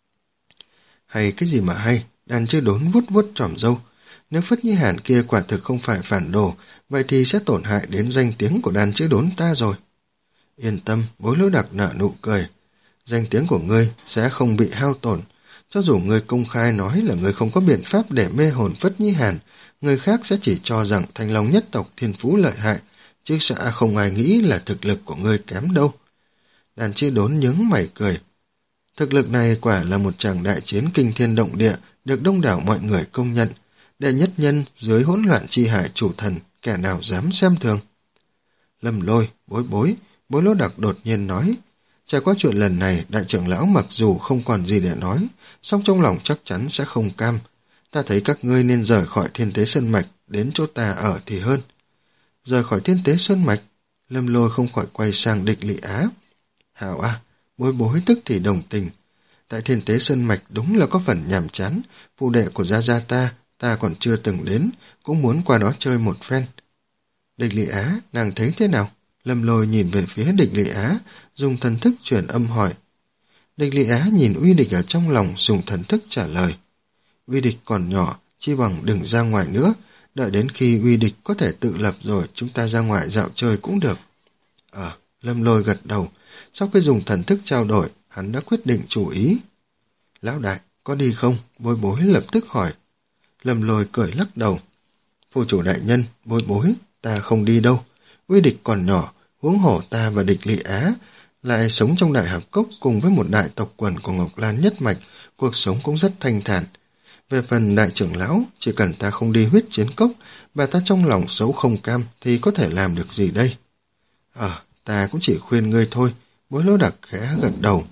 Speaker 1: Hay cái gì mà hay, Đan Chữ Đốn vuốt vuốt tròm râu. Nếu Phất Nhi Hàn kia quả thực không phải phản đồ, vậy thì sẽ tổn hại đến danh tiếng của Đan Chữ Đốn ta rồi. Yên tâm, Bối Lỗ Đặc nở nụ cười. Danh tiếng của ngươi sẽ không bị hao tổn. Cho dù ngươi công khai nói là ngươi không có biện pháp để mê hồn Phất Nhi Hàn, người khác sẽ chỉ cho rằng Thanh Long nhất tộc thiên phú lợi hại, chứ sẽ không ai nghĩ là thực lực của ngươi kém đâu. Đàn Chữ Đốn nhướng mày cười. Thực lực này quả là một tràng đại chiến kinh thiên động địa, được đông đảo mọi người công nhận. Đệ nhất nhân dưới hỗn loạn chi hải chủ thần, kẻ nào dám xem thường. Lâm Lôi, Bối Bối, Bối Lỗ Đặc đột nhiên nói. Trải qua chuyện lần này, đại trưởng lão mặc dù không còn gì để nói, song trong lòng chắc chắn sẽ không cam. Ta thấy các ngươi nên rời khỏi Thiên Tế Sơn Mạch, đến chỗ ta ở thì hơn. Rời khỏi Thiên Tế Sơn Mạch, Lâm Lôi không khỏi quay sang Địch Lị Á. Hảo à, Bối Bối tức thì đồng tình. Tại Thiên Tế Sơn Mạch đúng là có phần nhàm chán, phụ đệ của gia gia ta, ta còn chưa từng đến, cũng muốn qua đó chơi một phen. Địch Lị Á, nàng thấy thế nào? Lâm Lôi nhìn về phía Địch Lị Á, dùng thần thức truyền âm hỏi. Địch Lị Á nhìn Uy Địch ở trong lòng, dùng thần thức trả lời. Uy Địch còn nhỏ, chi bằng đừng ra ngoài nữa, đợi đến khi Uy Địch có thể tự lập rồi chúng ta ra ngoài dạo chơi cũng được. Ờ, Lâm Lôi gật đầu, sau khi dùng thần thức trao đổi, hắn đã quyết định chủ ý. Lão đại, có đi không? Bối Bối lập tức hỏi. Lâm Lôi cười lắc đầu. Phu chủ đại nhân, Bối Bối, ta không đi đâu. Uy Địch còn nhỏ, huống hổ ta và Địch Lị Á lại sống trong đại hạp cốc cùng với một đại tộc quần của Ngọc Lan nhất mạch, cuộc sống cũng rất thanh thản. Về phần đại trưởng lão, chỉ cần ta không đi huyết chiến cốc, bà ta trong lòng xấu không cam thì có thể làm được gì đây? Ờ, ta cũng chỉ khuyên ngươi thôi, Bối Lỗ Đặc khẽ gật đầu.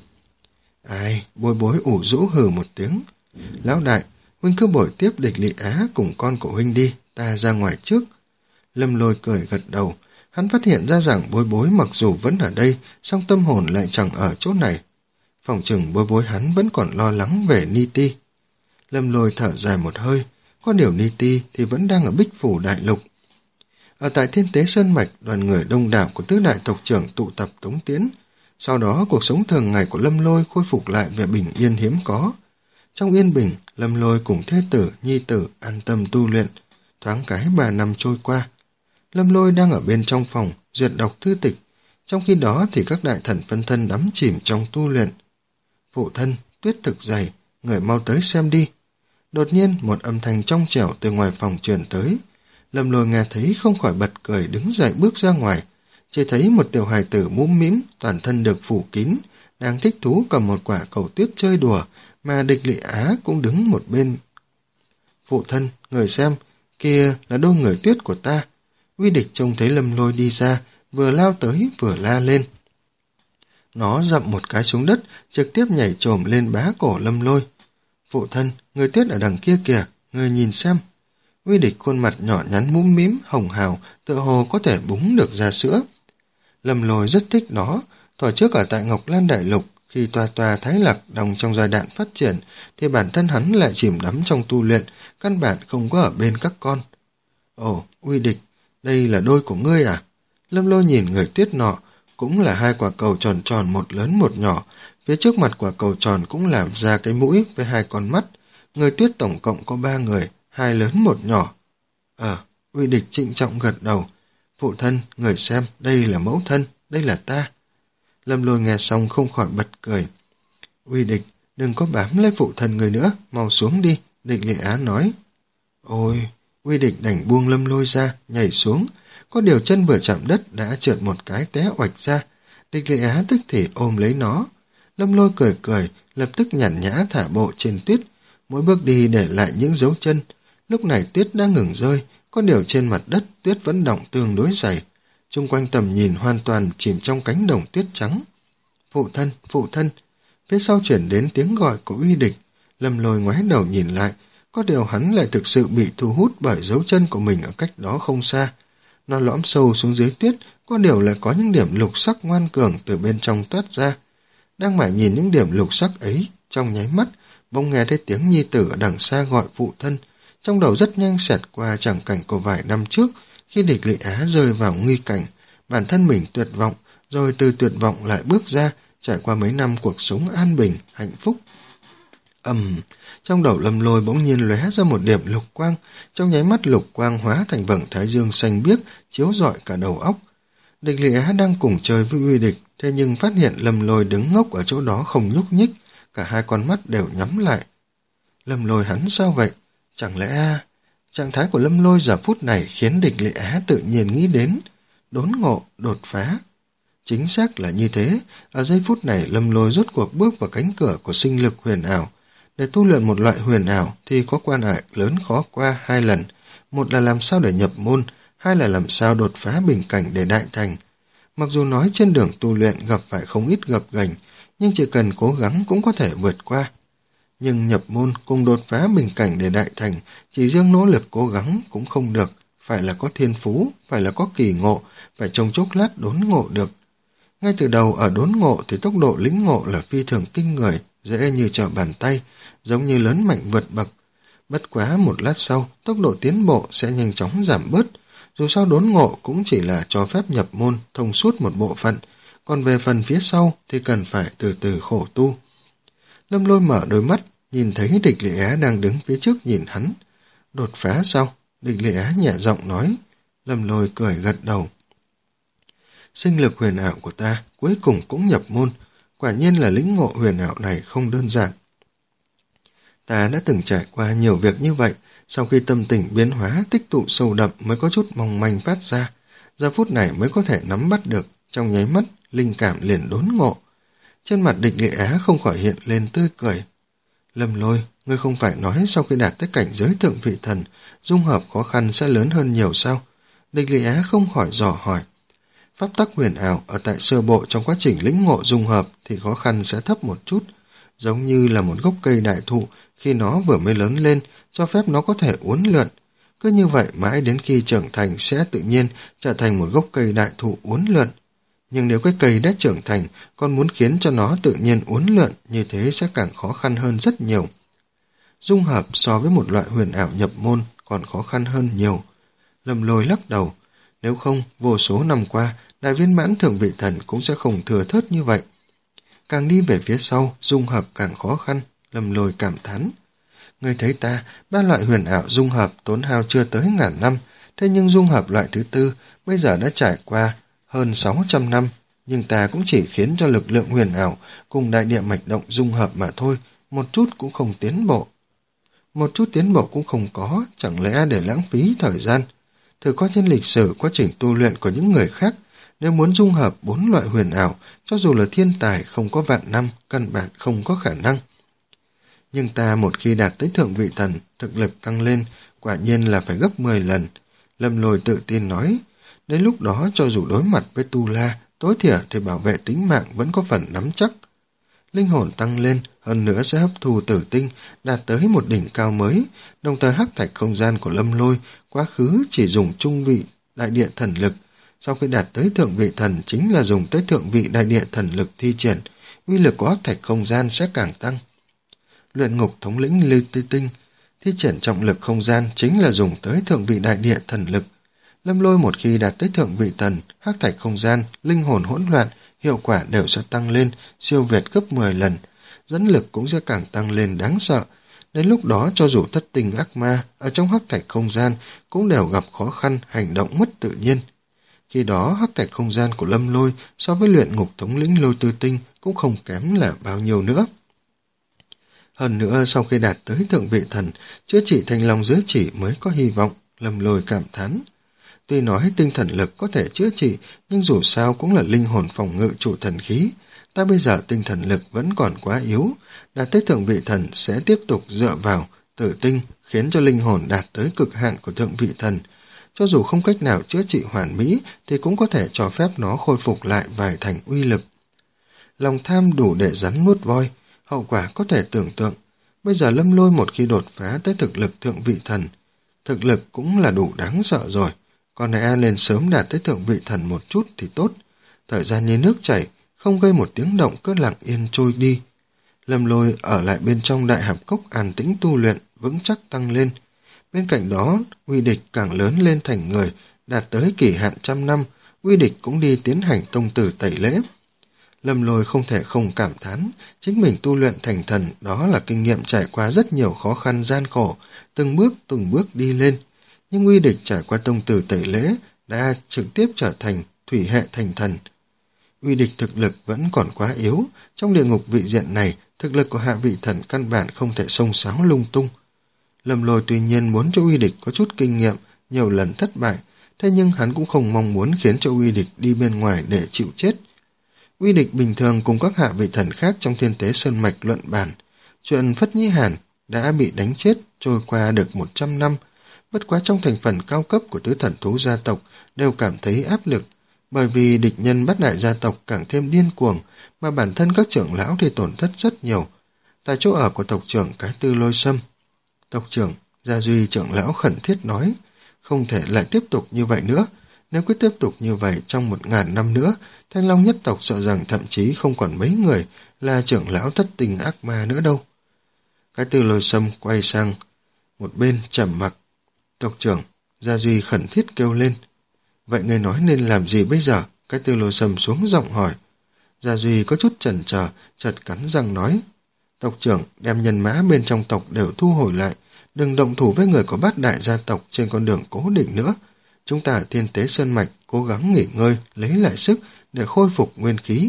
Speaker 1: Ai, Bối Bối ủ rũ hừ một tiếng. Lão đại, huynh cứ bổi tiếp Địch Lị Á cùng con của huynh đi, ta ra ngoài trước. Lâm Lôi cười gật đầu, hắn phát hiện ra rằng Bối Bối mặc dù vẫn ở đây, song tâm hồn lại chẳng ở chỗ này. Phòng chừng Bối Bối hắn vẫn còn lo lắng về Ni Ti. Lâm Lôi thở dài một hơi, có điều Ni Ti thì vẫn đang ở Bích Phủ Đại Lục. Ở tại Thiên Tế Sơn Mạch, đoàn người đông đảo của tứ đại tộc trưởng tụ tập tống tiến. Sau đó, cuộc sống thường ngày của Lâm Lôi khôi phục lại vẻ bình yên hiếm có. Trong yên bình, Lâm Lôi cùng thê tử, nhi tử an tâm tu luyện. Thoáng cái ba năm trôi qua, Lâm Lôi đang ở bên trong phòng, duyệt đọc thư tịch. Trong khi đó thì các đại thần phân thân đắm chìm trong tu luyện. Phụ thân, tuyết thực dày, người mau tới xem đi. Đột nhiên, một âm thanh trong trẻo từ ngoài phòng truyền tới. Lâm Lôi nghe thấy không khỏi bật cười đứng dậy bước ra ngoài. Chỉ thấy một tiểu hài tử mũm mĩm, toàn thân được phủ kín, đang thích thú cầm một quả cầu tuyết chơi đùa, mà Địch Lị Á cũng đứng một bên. Phụ thân, người xem, kia là đôi người tuyết của ta. Uy Địch trông thấy Lâm Lôi đi ra, vừa lao tới vừa la lên. Nó dậm một cái xuống đất, trực tiếp nhảy trồm lên bá cổ Lâm Lôi. Phụ thân, người tuyết ở đằng kia kìa, người nhìn xem. Uy Địch khuôn mặt nhỏ nhắn mũm mĩm, hồng hào, tựa hồ có thể búng được ra sữa. Lâm Lôi rất thích nó, thuở trước ở tại Ngọc Lan Đại Lục, khi Toa Toa Thái Lạc đang trong giai đoạn phát triển, thì bản thân hắn lại chìm đắm trong tu luyện, căn bản không có ở bên các con. Ồ, Uy Địch, đây là đôi của ngươi à? Lâm Lôi nhìn người tuyết nọ, cũng là hai quả cầu tròn tròn một lớn một nhỏ, phía trước mặt quả cầu tròn cũng làm ra cái mũi với hai con mắt. Người tuyết tổng cộng có ba người, hai lớn một nhỏ. Ờ, Uy Địch trịnh trọng gật đầu. Phụ thân, người xem, đây là mẫu thân, đây là ta. Lâm Lôi nghe xong không khỏi bật cười. Uy Địch, đừng có bám lấy phụ thân người nữa, mau xuống đi, Địch Lệ Á nói. Ôi, Uy Địch đành buông Lâm Lôi ra, nhảy xuống. Có điều chân vừa chạm đất đã trượt một cái té oạch ra. Địch Lệ Á tức thì ôm lấy nó. Lâm Lôi cười cười, lập tức nhàn nhã thả bộ trên tuyết. Mỗi bước đi để lại những dấu chân. Lúc này tuyết đã ngừng rơi, có điều trên mặt đất tuyết vẫn đọng tương đối dày. Chung quanh tầm nhìn hoàn toàn chìm trong cánh đồng tuyết trắng. Phụ thân, phụ thân. Phía sau chuyển đến tiếng gọi của Uy Địch. Lâm Lôi ngoái đầu nhìn lại, có điều hắn lại thực sự bị thu hút bởi dấu chân của mình ở cách đó không xa. Nó lõm sâu xuống dưới tuyết, có điều lại có những điểm lục sắc ngoan cường từ bên trong toát ra. Đang mải nhìn những điểm lục sắc ấy, trong nháy mắt, bỗng nghe thấy tiếng nhi tử ở đằng xa gọi phụ thân. Trong đầu rất nhanh xẹt qua tràng cảnh của vài năm trước, khi Địch Lệ Á rơi vào nguy cảnh, bản thân mình tuyệt vọng, rồi từ tuyệt vọng lại bước ra, trải qua mấy năm cuộc sống an bình, hạnh phúc. Ầm, um, trong đầu Lâm Lôi bỗng nhiên lóe ra một điểm lục quang, trong nháy mắt lục quang hóa thành vầng thái dương xanh biếc, chiếu rọi cả đầu óc. Địch Lệ Á đang cùng chơi với Uy Địch, thế nhưng phát hiện Lâm Lôi đứng ngốc ở chỗ đó không nhúc nhích, cả hai con mắt đều nhắm lại. Lâm Lôi hắn sao vậy? Chẳng lẽ... Trạng thái của Lâm Lôi giờ phút này khiến Địch Lệ Á tự nhiên nghĩ đến đốn ngộ, đột phá. Chính xác là như thế, ở giây phút này Lâm Lôi rốt cuộc bước vào cánh cửa của sinh lực huyền ảo. Để tu luyện một loại huyền ảo thì có quan hệ lớn khó qua hai lần. Một là làm sao để nhập môn, hai là làm sao đột phá bình cảnh để đại thành. Mặc dù nói trên đường tu luyện gặp phải không ít gập ghềnh, nhưng chỉ cần cố gắng cũng có thể vượt qua. Nhưng nhập môn cùng đột phá bình cảnh để đại thành, chỉ riêng nỗ lực cố gắng cũng không được, phải là có thiên phú, phải là có kỳ ngộ, phải trong chốc lát đốn ngộ được. Ngay từ đầu ở đốn ngộ thì tốc độ lĩnh ngộ là phi thường kinh người, dễ như trở bàn tay, giống như lớn mạnh vượt bậc. Bất quá một lát sau, tốc độ tiến bộ sẽ nhanh chóng giảm bớt, dù sao đốn ngộ cũng chỉ là cho phép nhập môn thông suốt một bộ phận, còn về phần phía sau thì cần phải từ từ khổ tu. Lâm Lôi mở đôi mắt, nhìn thấy Địch Lệ Á đang đứng phía trước nhìn hắn. Đột phá sao? Địch Lệ Á nhẹ giọng nói. Lâm Lôi cười gật đầu. Sinh lực huyền ảo của ta cuối cùng cũng nhập môn, quả nhiên là lĩnh ngộ huyền ảo này không đơn giản. Ta đã từng trải qua nhiều việc như vậy, sau khi tâm tình biến hóa tích tụ sâu đậm mới có chút mong manh phát ra, giờ phút này mới có thể nắm bắt được, trong nháy mắt, linh cảm liền đốn ngộ. Trên mặt Địch Lệ Á không khỏi hiện lên tươi cười. Lâm Lôi, ngươi không phải nói sau khi đạt tới cảnh giới thượng vị thần, dung hợp khó khăn sẽ lớn hơn nhiều sao? Địch Lệ Á không khỏi dò hỏi. Pháp tắc huyền ảo ở tại sơ bộ trong quá trình lĩnh ngộ dung hợp thì khó khăn sẽ thấp một chút, giống như là một gốc cây đại thụ khi nó vừa mới lớn lên, cho phép nó có thể uốn lượn. Cứ như vậy mãi đến khi trưởng thành sẽ tự nhiên trở thành một gốc cây đại thụ uốn lượn. Nhưng nếu cái cây đã trưởng thành, còn muốn khiến cho nó tự nhiên uốn lượn, như thế sẽ càng khó khăn hơn rất nhiều. Dung hợp so với một loại huyền ảo nhập môn còn khó khăn hơn nhiều. Lâm Lôi lắc đầu, nếu không, vô số năm qua, đại viên mãn thượng vị thần cũng sẽ không thừa thớt như vậy. Càng đi về phía sau, dung hợp càng khó khăn, Lâm Lôi cảm thán. Người thấy ta, ba loại huyền ảo dung hợp tốn hao chưa tới ngàn năm, thế nhưng dung hợp loại thứ tư bây giờ đã trải qua hơn sáu trăm năm, nhưng ta cũng chỉ khiến cho lực lượng huyền ảo cùng đại địa mạch động dung hợp mà thôi, một chút cũng không tiến bộ. Một chút tiến bộ cũng không có, chẳng lẽ để lãng phí thời gian. Thử coi trên lịch sử quá trình tu luyện của những người khác, nếu muốn dung hợp bốn loại huyền ảo, cho dù là thiên tài không có vạn năm, căn bản không có khả năng. Nhưng ta một khi đạt tới thượng vị thần, thực lực tăng lên, quả nhiên là phải gấp mười lần. Lâm Lôi tự tin nói, đến lúc đó cho dù đối mặt với Tu La, tối thiểu thì bảo vệ tính mạng vẫn có phần nắm chắc. Linh hồn tăng lên, hơn nữa sẽ hấp thu tử tinh, đạt tới một đỉnh cao mới, đồng thời hắc thạch không gian của Lâm Lôi, quá khứ chỉ dùng trung vị đại địa thần lực, sau khi đạt tới thượng vị thần chính là dùng tới thượng vị đại địa thần lực thi triển, uy lực của hắc thạch không gian sẽ càng tăng. Luyện ngục thống lĩnh Lưu Tư Tinh Thi triển trọng lực không gian chính là dùng tới thượng vị đại địa thần lực. Lâm Lôi một khi đạt tới thượng vị thần, hắc thạch không gian, linh hồn hỗn loạn, hiệu quả đều sẽ tăng lên, siêu việt gấp mười lần. Dẫn lực cũng sẽ càng tăng lên đáng sợ. Đến lúc đó cho dù thất tình ác ma ở trong hắc thạch không gian cũng đều gặp khó khăn, hành động mất tự nhiên. Khi đó hắc thạch không gian của Lâm Lôi so với luyện ngục thống lĩnh Lôi Tư Tinh cũng không kém là bao nhiêu nữa. Hơn nữa sau khi đạt tới thượng vị thần, chữa trị thanh long giới chỉ mới có hy vọng, Lâm Lôi cảm thán. Tuy nói tinh thần lực có thể chữa trị, nhưng dù sao cũng là linh hồn phòng ngự trụ thần khí. Ta bây giờ tinh thần lực vẫn còn quá yếu, đạt tới thượng vị thần sẽ tiếp tục dựa vào tử tinh, khiến cho linh hồn đạt tới cực hạn của thượng vị thần. Cho dù không cách nào chữa trị hoàn mỹ, thì cũng có thể cho phép nó khôi phục lại vài thành uy lực. Lòng tham đủ để rắn nuốt voi, hậu quả có thể tưởng tượng. Bây giờ Lâm Lôi một khi đột phá tới thực lực thượng vị thần, thực lực cũng là đủ đáng sợ rồi. Còn này A lên sớm đạt tới thượng vị thần một chút thì tốt. Thời gian như nước chảy, không gây một tiếng động cứ lặng yên trôi đi. Lâm Lôi ở lại bên trong đại hạp cốc an tĩnh tu luyện, vững chắc tăng lên. Bên cạnh đó, uy địch càng lớn lên thành người, đạt tới kỳ hạn trăm năm, uy địch cũng đi tiến hành tông tử tẩy lễ. Lâm Lôi không thể không cảm thán, chính mình tu luyện thành thần đó là kinh nghiệm trải qua rất nhiều khó khăn gian khổ, từng bước từng bước đi lên. Nhưng uy địch trải qua tông tử tẩy lễ đã trực tiếp trở thành thủy hệ thành thần. Uy địch thực lực vẫn còn quá yếu, trong địa ngục vị diện này, thực lực của hạ vị thần căn bản không thể xông xáo lung tung. Lâm Lôi tuy nhiên muốn cho uy địch có chút kinh nghiệm, nhiều lần thất bại, thế nhưng hắn cũng không mong muốn khiến cho uy địch đi bên ngoài để chịu chết. Uy địch bình thường cùng các hạ vị thần khác trong thiên tế sơn mạch luận bàn, chuyện Phất Nhĩ Hàn đã bị đánh chết trôi qua được một trăm năm, bất quá trong thành phần cao cấp của tứ thần thú gia tộc đều cảm thấy áp lực, bởi vì địch nhân bắt đại gia tộc càng thêm điên cuồng, mà bản thân các trưởng lão thì tổn thất rất nhiều. Tại chỗ ở của tộc trưởng Cái Tư Lôi Sâm, tộc trưởng Gia Duy trưởng lão khẩn thiết nói, không thể lại tiếp tục như vậy nữa. Nếu cứ tiếp tục như vậy trong một ngàn năm nữa, Thanh Long nhất tộc sợ rằng thậm chí không còn mấy người là trưởng lão thất tình ác ma nữa đâu. Cái Tư Lôi Sâm quay sang một bên trầm mặc. Tộc trưởng Gia Duy khẩn thiết kêu lên, vậy người nói nên làm gì bây giờ? Cái Tư Lôi Sâm xuống giọng hỏi. Gia Duy có chút chần chờ, chợt cắn răng nói, tộc trưởng đem nhân mã bên trong tộc đều thu hồi lại, đừng động thủ với người có bát đại gia tộc trên con đường cố định nữa. Chúng ta ở thiên tế sơn mạch cố gắng nghỉ ngơi, lấy lại sức để khôi phục nguyên khí.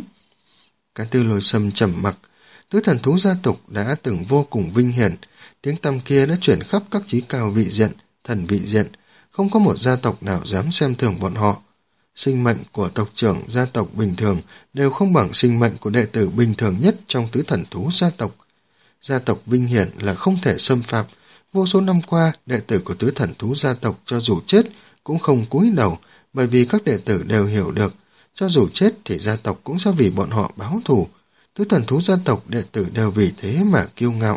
Speaker 1: Cái Tư Lôi Sâm trầm mặc. Tứ thần thú gia tộc đã từng vô cùng vinh hiển, tiếng tăm kia đã chuyển khắp các chí cao vị diện, thần vị diện, không có một gia tộc nào dám xem thường bọn họ. Sinh mệnh của tộc trưởng gia tộc bình thường đều không bằng sinh mệnh của đệ tử bình thường nhất trong tứ thần thú gia tộc. Gia tộc vinh hiển là không thể xâm phạm. Vô số năm qua, đệ tử của tứ thần thú gia tộc cho dù chết cũng không cúi đầu, bởi vì các đệ tử đều hiểu được, cho dù chết thì gia tộc cũng sẽ vì bọn họ báo thù. Tứ thần thú gia tộc đệ tử đều vì thế mà kiêu ngạo.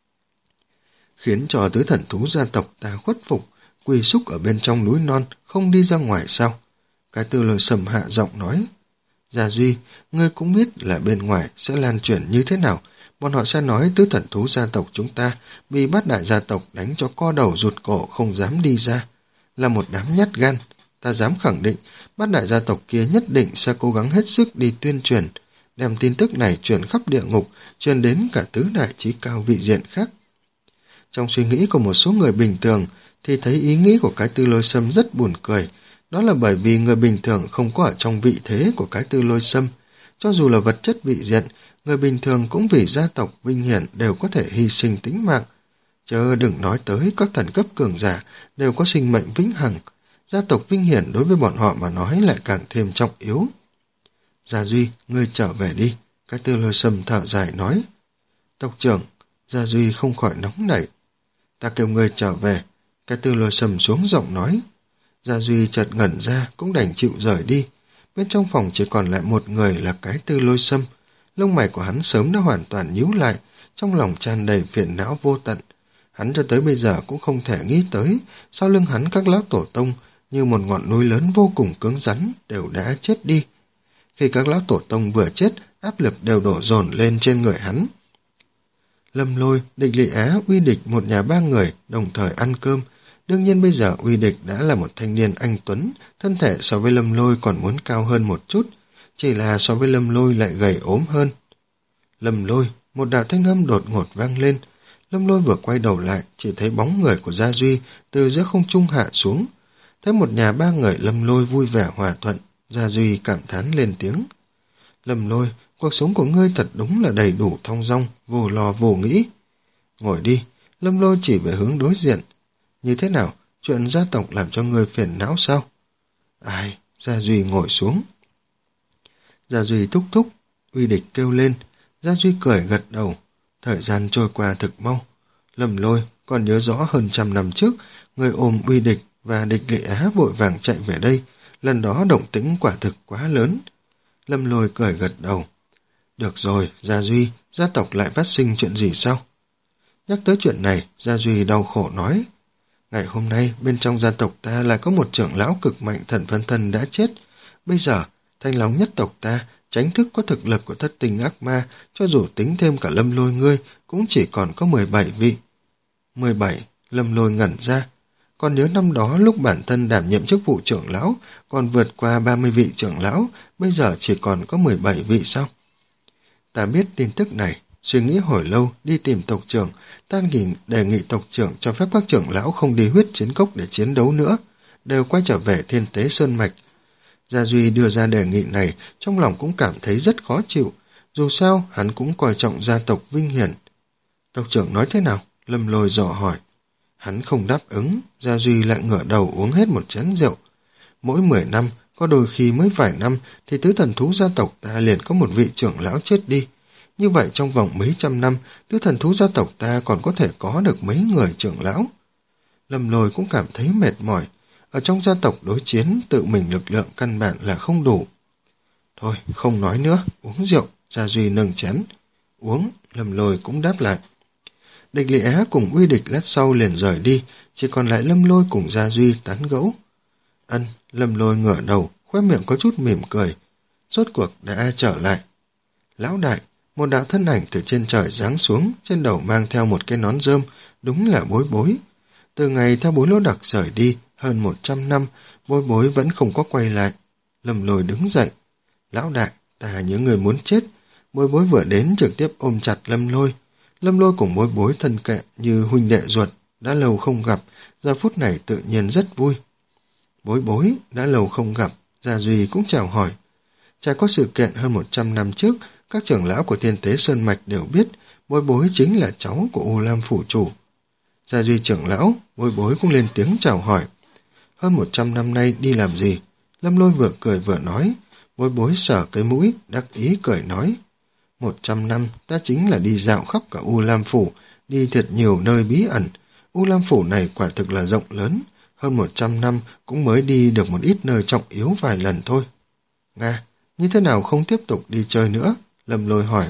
Speaker 1: Khiến cho tứ thần thú gia tộc ta khuất phục, quỳ súc ở bên trong núi non, không đi ra ngoài sao? Cái Tư Lôi Sâm hạ giọng nói, Gia Duy, ngươi cũng biết là bên ngoài sẽ lan truyền như thế nào. Bọn họ sẽ nói tứ thần thú gia tộc chúng ta bị bát đại gia tộc đánh cho co đầu rụt cổ không dám đi ra. Là một đám nhát gan, ta dám khẳng định bát đại gia tộc kia nhất định sẽ cố gắng hết sức đi tuyên truyền, đem tin tức này truyền khắp địa ngục, truyền đến cả tứ đại chí cao vị diện khác. Trong suy nghĩ của một số người bình thường thì thấy ý nghĩ của Cái Tư Lôi Sâm rất buồn cười. Đó là bởi vì người bình thường không có ở trong vị thế của Cái Tư Lôi Sâm. Cho dù là vật chất vị diện, người bình thường cũng vì gia tộc vinh hiển đều có thể hy sinh tính mạng. Chớ đừng nói tới các thần cấp cường giả đều có sinh mệnh vĩnh hằng. Gia tộc vinh hiển đối với bọn họ mà nói lại càng thêm trọng yếu. Gia Duy, ngươi trở về đi. Cái Tư Lôi Sâm thở dài nói. Tộc trưởng, Gia Duy không khỏi nóng nảy. Ta kêu ngươi trở về. Cái Tư Lôi Sâm xuống giọng nói. Gia Duy chợt ngẩn ra cũng đành chịu rời đi. Bên trong phòng chỉ còn lại một người là Cái Tư Lôi Sâm. Lông mày của hắn sớm đã hoàn toàn nhíu lại, trong lòng tràn đầy phiền não vô tận. Hắn cho tới bây giờ cũng không thể nghĩ tới, sau lưng hắn các lão tổ tông như một ngọn núi lớn vô cùng cứng rắn đều đã chết đi. Khi các lão tổ tông vừa chết, áp lực đều đổ dồn lên trên người hắn. Lâm Lôi, Địch Lị Á, Uy Địch một nhà ba người đồng thời ăn cơm. Đương nhiên bây giờ Uy Địch đã là một thanh niên anh tuấn, thân thể so với Lâm Lôi còn muốn cao hơn một chút, chỉ là so với Lâm Lôi lại gầy ốm hơn. Lâm Lôi, một đạo thanh âm đột ngột vang lên. Lâm Lôi vừa quay đầu lại, chỉ thấy bóng người của Gia Duy từ giữa không trung hạ xuống. Thấy một nhà ba người Lâm Lôi vui vẻ hòa thuận, Gia Duy cảm thán lên tiếng. Lâm Lôi, cuộc sống của ngươi thật đúng là đầy đủ thong dong, vô lo vô nghĩ. Ngồi đi, Lâm Lôi chỉ về hướng đối diện. Như thế nào, chuyện gia tộc làm cho ngươi phiền não sao? Ai, Gia Duy ngồi xuống. Gia Duy thúc thúc, Uy Địch kêu lên. Gia Duy cười gật đầu. Thời gian trôi qua thực mau. Lâm Lôi còn nhớ rõ hơn trăm năm trước, người ôm Uy Địch và Địch Lị Á vội vàng chạy về đây. Lần đó động tĩnh quả thực quá lớn. Lâm Lôi cười gật đầu. Được rồi, Gia Duy, gia tộc lại phát sinh chuyện gì sao? Nhắc tới chuyện này, Gia Duy đau khổ nói. Ngày hôm nay, bên trong gia tộc ta lại có một trưởng lão cực mạnh thần phân thân đã chết. Bây giờ, thanh long nhất tộc ta, tránh thức có thực lực của thất tình ác ma, cho dù tính thêm cả Lâm Lôi ngươi, cũng chỉ còn có mười bảy vị. mười bảy, Lâm Lôi ngẩn ra. Còn nhớ năm đó lúc bản thân đảm nhiệm chức vụ trưởng lão, còn vượt qua ba mươi vị trưởng lão, bây giờ chỉ còn có mười bảy vị sao? Ta biết tin tức này, suy nghĩ hồi lâu đi tìm tộc trưởng, ta nghỉ đề nghị tộc trưởng cho phép các trưởng lão không đi huyết chiến cốc để chiến đấu nữa, đều quay trở về Thiên Tế Sơn Mạch. Gia Duy đưa ra đề nghị này, trong lòng cũng cảm thấy rất khó chịu, dù sao hắn cũng coi trọng gia tộc vinh hiển. Tộc trưởng nói thế nào? Lâm Lôi dò hỏi. Hắn không đáp ứng, Gia Duy lại ngửa đầu uống hết một chén rượu. Mỗi mười năm, có đôi khi mới vài năm, thì tứ thần thú gia tộc ta liền có một vị trưởng lão chết đi. Như vậy trong vòng mấy trăm năm, tứ thần thú gia tộc ta còn có thể có được mấy người trưởng lão. Lâm Lôi cũng cảm thấy mệt mỏi. Ở trong gia tộc đối chiến, tự mình lực lượng căn bản là không đủ. Thôi, không nói nữa, uống rượu, Gia Duy nâng chén. Uống, Lâm Lôi cũng đáp lại. Địch Lị Á cùng Uy Địch lát sau liền rời đi, chỉ còn lại Lâm Lôi cùng Gia Duy tán gẫu. Ân, Lâm Lôi ngửa đầu, khóe miệng có chút mỉm cười. Rốt cuộc đã trở lại. Lão đại, một đạo thân ảnh từ trên trời giáng xuống, trên đầu mang theo một cái nón rơm, đúng là Bối Bối. Từ ngày theo Bối Lỗ Đặc rời đi, hơn một trăm năm, Bối Bối vẫn không có quay lại. Lâm Lôi đứng dậy. Lão đại, ta nhớ người muốn chết. Bối Bối vừa đến trực tiếp ôm chặt Lâm Lôi. Lâm Lôi cùng Bối Bối thân cận như huynh đệ ruột, đã lâu không gặp, giờ phút này tự nhiên rất vui. Bối Bối, đã lâu không gặp, Gia Duy cũng chào hỏi. Trải qua sự kiện hơn một trăm năm trước, các trưởng lão của Thiên Tế Sơn Mạch đều biết Bối Bối chính là cháu của U Lam Phủ Chủ. Gia Duy trưởng lão, Bối Bối cũng lên tiếng chào hỏi. Hơn một trăm năm nay đi làm gì? Lâm Lôi vừa cười vừa nói. Bối Bối sờ cái mũi, đắc ý cười nói. Một trăm năm ta chính là đi dạo khắp cả U Lam Phủ, đi thật nhiều nơi bí ẩn. U Lam Phủ này quả thực là rộng lớn, hơn một trăm năm cũng mới đi được một ít nơi trọng yếu vài lần thôi. Nga, như thế nào không tiếp tục đi chơi nữa? Lâm Lôi hỏi.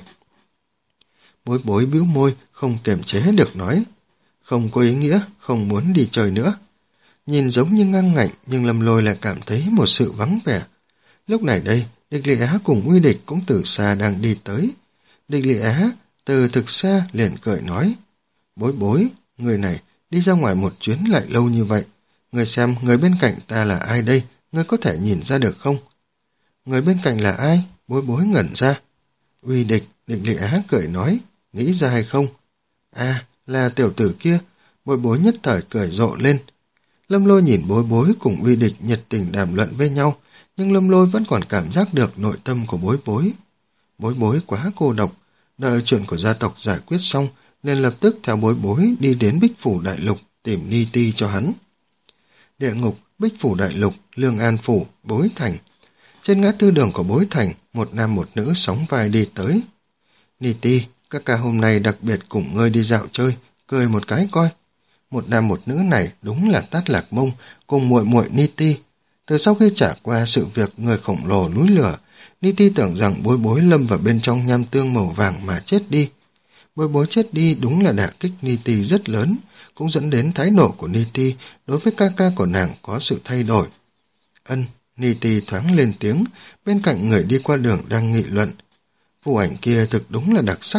Speaker 1: Bối Bối bĩu môi, không kiềm chế được nói. Không có ý nghĩa, không muốn đi chơi nữa. Nhìn giống như ngang ngạnh, nhưng Lâm Lôi lại cảm thấy một sự vắng vẻ. Lúc này đây, Địch Lị Á cùng Uy Địch cũng từ xa đang đi tới. Địch Lị Á từ thực xa liền cười nói. Bối Bối, người này đi ra ngoài một chuyến lại lâu như vậy. Người xem người bên cạnh ta là ai đây, người có thể nhìn ra được không? Người bên cạnh là ai? Bối Bối ngẩn ra. Uy Địch, Địch Lị Á cười nói. Nghĩ ra hay không? À, là tiểu tử kia. Bối Bối nhất thời cười rộ lên. Lâm Lôi nhìn Bối Bối cùng Uy Địch nhiệt tình đàm luận với nhau, nhưng Lâm Lôi vẫn còn cảm giác được nội tâm của Bối Bối. Bối Bối quá cô độc, đợi chuyện của gia tộc giải quyết xong, nên lập tức theo Bối Bối đi đến Bích Phủ Đại Lục tìm Ni Ti cho hắn. Địa ngục, Bích Phủ Đại Lục, Lương An Phủ, Bối Thành. Trên ngã tư đường của Bối Thành, một nam một nữ sóng vai đi tới. Ni Ti, các ca hôm nay đặc biệt cùng ngươi đi dạo chơi, cười một cái coi. Một nam một nữ này đúng là Tát Lạc Mông cùng muội muội Ni Ti. Từ sau khi trải qua sự việc người khổng lồ núi lửa, Ni Ti tưởng rằng Bối Bối lâm vào bên trong nham tương màu vàng mà chết đi. Bối Bối chết đi đúng là đả kích Ni Ti rất lớn, cũng dẫn đến thái độ của Ni Ti đối với ca ca của nàng có sự thay đổi. Ân, Ni Ti thoáng lên tiếng, bên cạnh người đi qua đường đang nghị luận. Phù ảnh kia thực đúng là đặc sắc,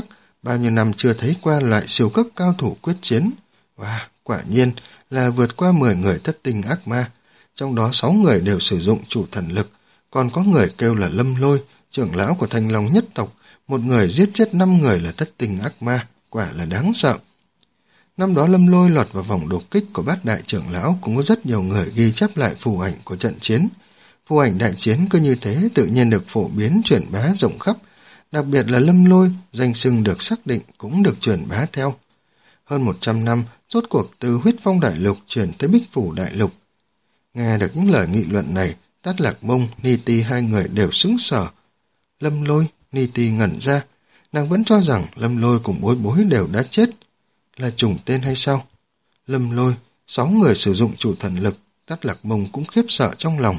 Speaker 1: Bao nhiêu năm chưa thấy qua loại siêu cấp cao thủ quyết chiến. Wow, quả nhiên là vượt qua mười người thất tinh ác ma. Trong đó sáu người đều sử dụng chủ thần lực. Còn có người kêu là Lâm Lôi, trưởng lão của Thanh Long nhất tộc. Một người giết chết năm người là thất tinh ác ma. Quả là đáng sợ. Năm đó Lâm Lôi lọt vào vòng đột kích của bát đại trưởng lão, cũng có rất nhiều người ghi chép lại phù ảnh của trận chiến. Phù ảnh đại chiến cứ như thế tự nhiên được phổ biến truyền bá rộng khắp, đặc biệt là Lâm Lôi, danh xưng được xác định cũng được truyền bá theo. Hơn một trăm năm, rốt cuộc từ Huyết Phong Đại Lục chuyển tới Bích Phủ Đại Lục. Nghe được những lời nghị luận này, Tát Lạc Mông, Ni Ti hai người đều sững sờ. Lâm Lôi, Ni Ti ngẩn ra, nàng vẫn cho rằng Lâm Lôi cùng Bối Bối đều đã chết. Là trùng tên hay sao? Lâm Lôi, sáu người sử dụng chủ thần lực, Tát Lạc Mông cũng khiếp sợ trong lòng.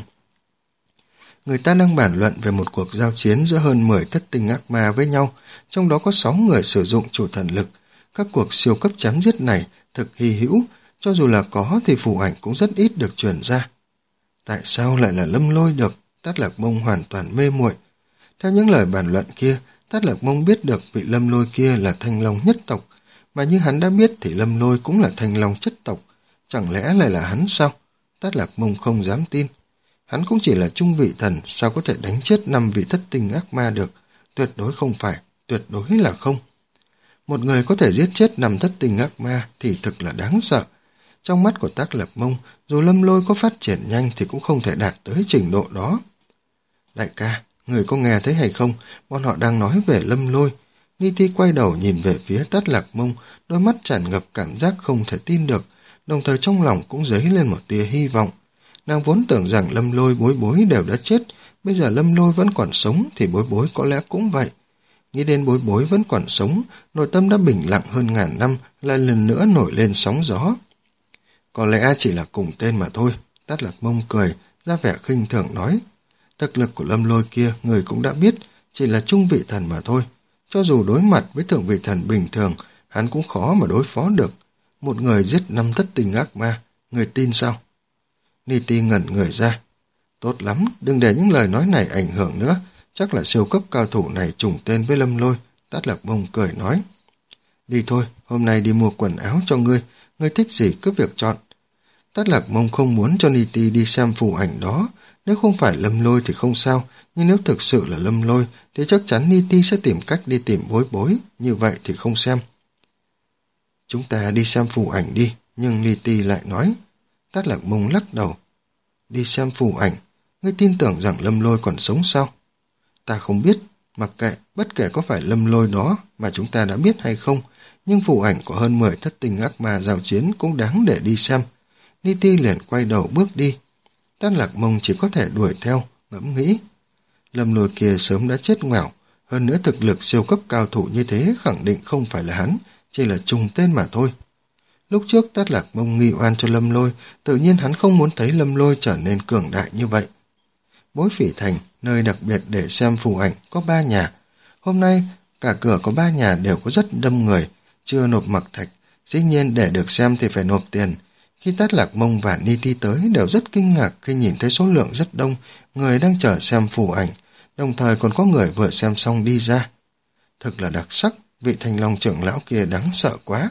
Speaker 1: Người ta đang bàn luận về một cuộc giao chiến giữa hơn mười thất tinh ác ma với nhau, trong đó có sáu người sử dụng chủ thần lực. Các cuộc siêu cấp chém giết này thực hy hữu, cho dù là có thì phù ảnh cũng rất ít được truyền ra. Tại sao lại là Lâm Lôi được? Tát Lạc Mông hoàn toàn mê muội. Theo những lời bàn luận kia, Tát Lạc Mông biết được vị Lâm Lôi kia là Thanh Long nhất tộc, mà như hắn đã biết thì Lâm Lôi cũng là Thanh Long chất tộc. Chẳng lẽ lại là hắn sao? Tát Lạc Mông không dám tin. Hắn cũng chỉ là trung vị thần, sao có thể đánh chết năm vị thất tinh ác ma được? Tuyệt đối không phải, tuyệt đối là không. Một người có thể giết chết năm thất tinh ác ma thì thực là đáng sợ. Trong mắt của Tát Lạc Mông, dù Lâm Lôi có phát triển nhanh thì cũng không thể đạt tới trình độ đó. Đại ca, người có nghe thấy hay không? Bọn họ đang nói về Lâm Lôi. Ni Ti quay đầu nhìn về phía Tát Lạc Mông, đôi mắt tràn ngập cảm giác không thể tin được, đồng thời trong lòng cũng dấy lên một tia hy vọng. Nàng vốn tưởng rằng Lâm Lôi, Bối Bối đều đã chết, bây giờ Lâm Lôi vẫn còn sống thì Bối Bối có lẽ cũng vậy. Nghĩ đến Bối Bối vẫn còn sống, nội tâm đã bình lặng hơn ngàn năm, lại lần nữa nổi lên sóng gió. Có lẽ chỉ là cùng tên mà thôi, Tát Lạc Mông cười, ra vẻ khinh thường nói. Thực lực của Lâm Lôi kia người cũng đã biết, chỉ là trung vị thần mà thôi. Cho dù đối mặt với thượng vị thần bình thường, hắn cũng khó mà đối phó được. Một người giết năm thất tinh ác ma, người tin sao? Ni Ti ngẩn người ra. Tốt lắm, đừng để những lời nói này ảnh hưởng nữa, chắc là siêu cấp cao thủ này trùng tên với Lâm Lôi. Tát Lạc Mông cười nói. Đi thôi, hôm nay đi mua quần áo cho ngươi, ngươi thích gì cứ việc chọn. Tát Lạc Mông không muốn cho Ni Ti đi xem phù ảnh đó, nếu không phải Lâm Lôi thì không sao, nhưng nếu thực sự là Lâm Lôi thì chắc chắn Ni Ti sẽ tìm cách đi tìm Bối Bối, như vậy thì không xem. Chúng ta đi xem phù ảnh đi, nhưng Ni Ti lại nói. Tát Lạc Mông lắc đầu. Đi xem phù ảnh, ngươi tin tưởng rằng Lâm Lôi còn sống sao? Ta không biết, mặc kệ, bất kể có phải Lâm Lôi đó mà chúng ta đã biết hay không, nhưng phù ảnh của hơn mười thất tinh ác ma giao chiến cũng đáng để đi xem. Ni Ti liền quay đầu bước đi. Tát Lạc Mông chỉ có thể đuổi theo, ngẫm nghĩ. Lâm Lôi kia sớm đã chết ngoẻo, hơn nữa thực lực siêu cấp cao thủ như thế khẳng định không phải là hắn, chỉ là trùng tên mà thôi. Lúc trước Tát Lạc Mông nghi oan cho Lâm Lôi, tự nhiên hắn không muốn thấy Lâm Lôi trở nên cường đại như vậy. Bối Phỉ Thành, nơi đặc biệt để xem phù ảnh, có ba nhà. Hôm nay, cả cửa có ba nhà đều có rất đông người, chưa nộp mặc thạch, dĩ nhiên để được xem thì phải nộp tiền. Khi Tát Lạc Mông và Ni Ti tới đều rất kinh ngạc khi nhìn thấy số lượng rất đông, người đang chờ xem phù ảnh, đồng thời còn có người vừa xem xong đi ra. Thực là đặc sắc, vị Thanh Long trưởng lão kia đáng sợ quá.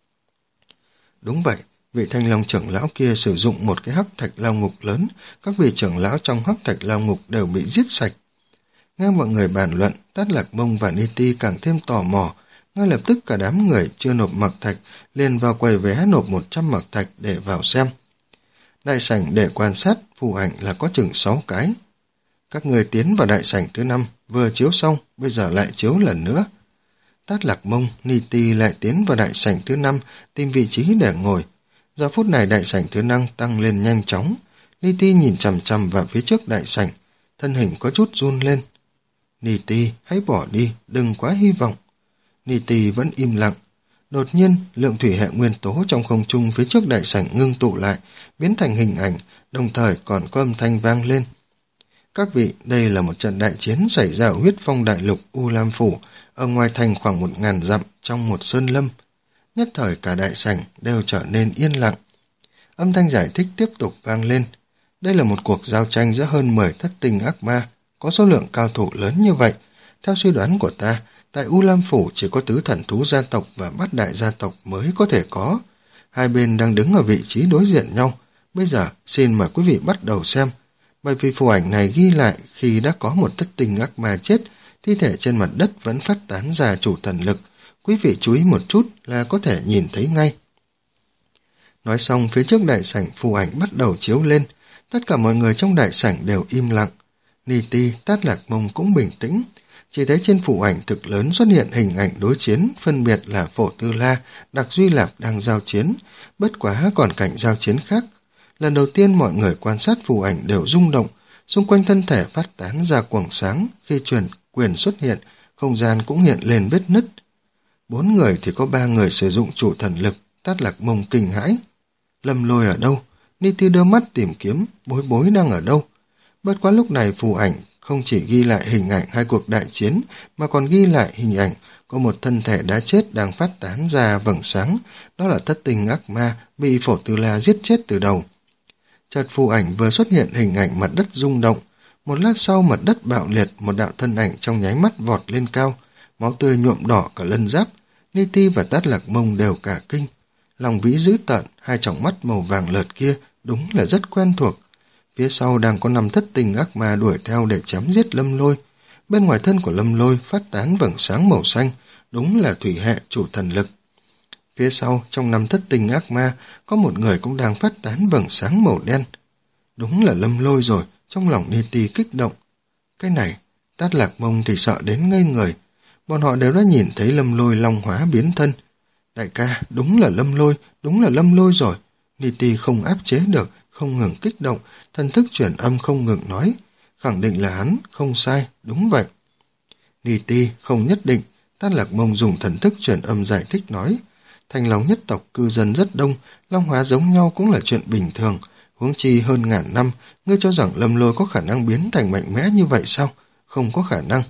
Speaker 1: Đúng vậy, vị Thanh Long trưởng lão kia sử dụng một cái hắc thạch lao ngục lớn, các vị trưởng lão trong hắc thạch lao ngục đều bị giết sạch. Nghe mọi người bàn luận, Tát Lạc Mông và Ni Ti càng thêm tò mò, ngay lập tức cả đám người chưa nộp mặc thạch liền vào quầy vé nộp một trăm mặc thạch để vào xem. Đại sảnh để quan sát phù ảnh là có chừng sáu cái. Các người tiến vào đại sảnh thứ năm, vừa chiếu xong, bây giờ lại chiếu lần nữa. Tát Lạc Mông, Ni Ti lại tiến vào đại sảnh thứ năm, tìm vị trí để ngồi. Giờ phút này đại sảnh thứ năm tăng lên nhanh chóng. Ni Ti nhìn chằm chằm vào phía trước đại sảnh, thân hình có chút run lên. Ni Ti, hãy bỏ đi, đừng quá hy vọng. Ni Ti vẫn im lặng. Đột nhiên, lượng thủy hệ nguyên tố trong không trung phía trước đại sảnh ngưng tụ lại, biến thành hình ảnh, đồng thời còn có âm thanh vang lên. Các vị, đây là một trận đại chiến xảy ra ở Huyết Phong Đại Lục U Lam Phủ, ở ngoài thành khoảng một ngàn dặm trong một sơn lâm. Nhất thời cả đại sảnh đều trở nên yên lặng. Âm thanh giải thích tiếp tục vang lên. Đây là một cuộc giao tranh giữa hơn mười thất tinh ác ma, có số lượng cao thủ lớn như vậy. Theo suy đoán của ta, Tại U Lam Phủ chỉ có tứ thần thú gia tộc và bát đại gia tộc mới có thể có. Hai bên đang đứng ở vị trí đối diện nhau. Bây giờ xin mời quý vị bắt đầu xem. Bởi vì phù ảnh này ghi lại khi đã có một thất tinh ác ma chết, thi thể trên mặt đất vẫn phát tán ra chủ thần lực. Quý vị chú ý một chút là có thể nhìn thấy ngay. Nói xong, phía trước đại sảnh phù ảnh bắt đầu chiếu lên. Tất cả mọi người trong đại sảnh đều im lặng. Ni Ti, Tát Lạc Mông cũng bình tĩnh. Chỉ thấy trên phù ảnh thực lớn xuất hiện hình ảnh đối chiến, phân biệt là Phổ Tư La, Đặc Duy Lạp đang giao chiến, bất quá còn cảnh giao chiến khác. Lần đầu tiên mọi người quan sát phù ảnh đều rung động, xung quanh thân thể phát tán ra quầng sáng, khi truyền quyền xuất hiện, không gian cũng hiện lên vết nứt. Bốn người thì có ba người sử dụng chủ thần lực, Tát Lạc Mông kinh hãi. Lâm Lôi ở đâu? Ni Ti đưa mắt tìm kiếm, Bối Bối đang ở đâu? Bất quá lúc này phù ảnh không chỉ ghi lại hình ảnh hai cuộc đại chiến, mà còn ghi lại hình ảnh có một thân thể đã chết đang phát tán ra vầng sáng, đó là thất tinh ác ma bị Phổ Tư La giết chết từ đầu. Chợt phù ảnh vừa xuất hiện hình ảnh mặt đất rung động, một lát sau mặt đất bạo liệt, một đạo thân ảnh trong nháy mắt vọt lên cao, máu tươi nhuộm đỏ cả lân giáp. Ni Ti và Tát Lạc Mông đều cả kinh. Lòng Vĩ dữ tợn, hai tròng mắt màu vàng lợt kia đúng là rất quen thuộc. Phía sau đang có năm thất tinh ác ma đuổi theo để chém giết Lâm Lôi. Bên ngoài thân của Lâm Lôi phát tán vầng sáng màu xanh, đúng là thủy hệ chủ thần lực. Phía sau, trong năm thất tinh ác ma, có một người cũng đang phát tán vầng sáng màu đen. Đúng là Lâm Lôi rồi, trong lòng Ni Ti kích động. Cái này, Tát Lạc Mông thì sợ đến ngây người. Bọn họ đều đã nhìn thấy Lâm Lôi long hóa biến thân. Đại ca, đúng là Lâm Lôi, đúng là Lâm Lôi rồi. Ni Ti không áp chế được, không ngừng kích động, thần thức chuyển âm không ngừng nói. Khẳng định là hắn, không sai, đúng vậy. Ni Ti không nhất định, Tát Lạc Mông dùng thần thức chuyển âm giải thích nói. Thanh Long nhất tộc cư dân rất đông, long hóa giống nhau cũng là chuyện bình thường. Huống chi hơn ngàn năm, ngươi cho rằng Lâm Lôi có khả năng biến thành mạnh mẽ như vậy sao? Không có khả năng.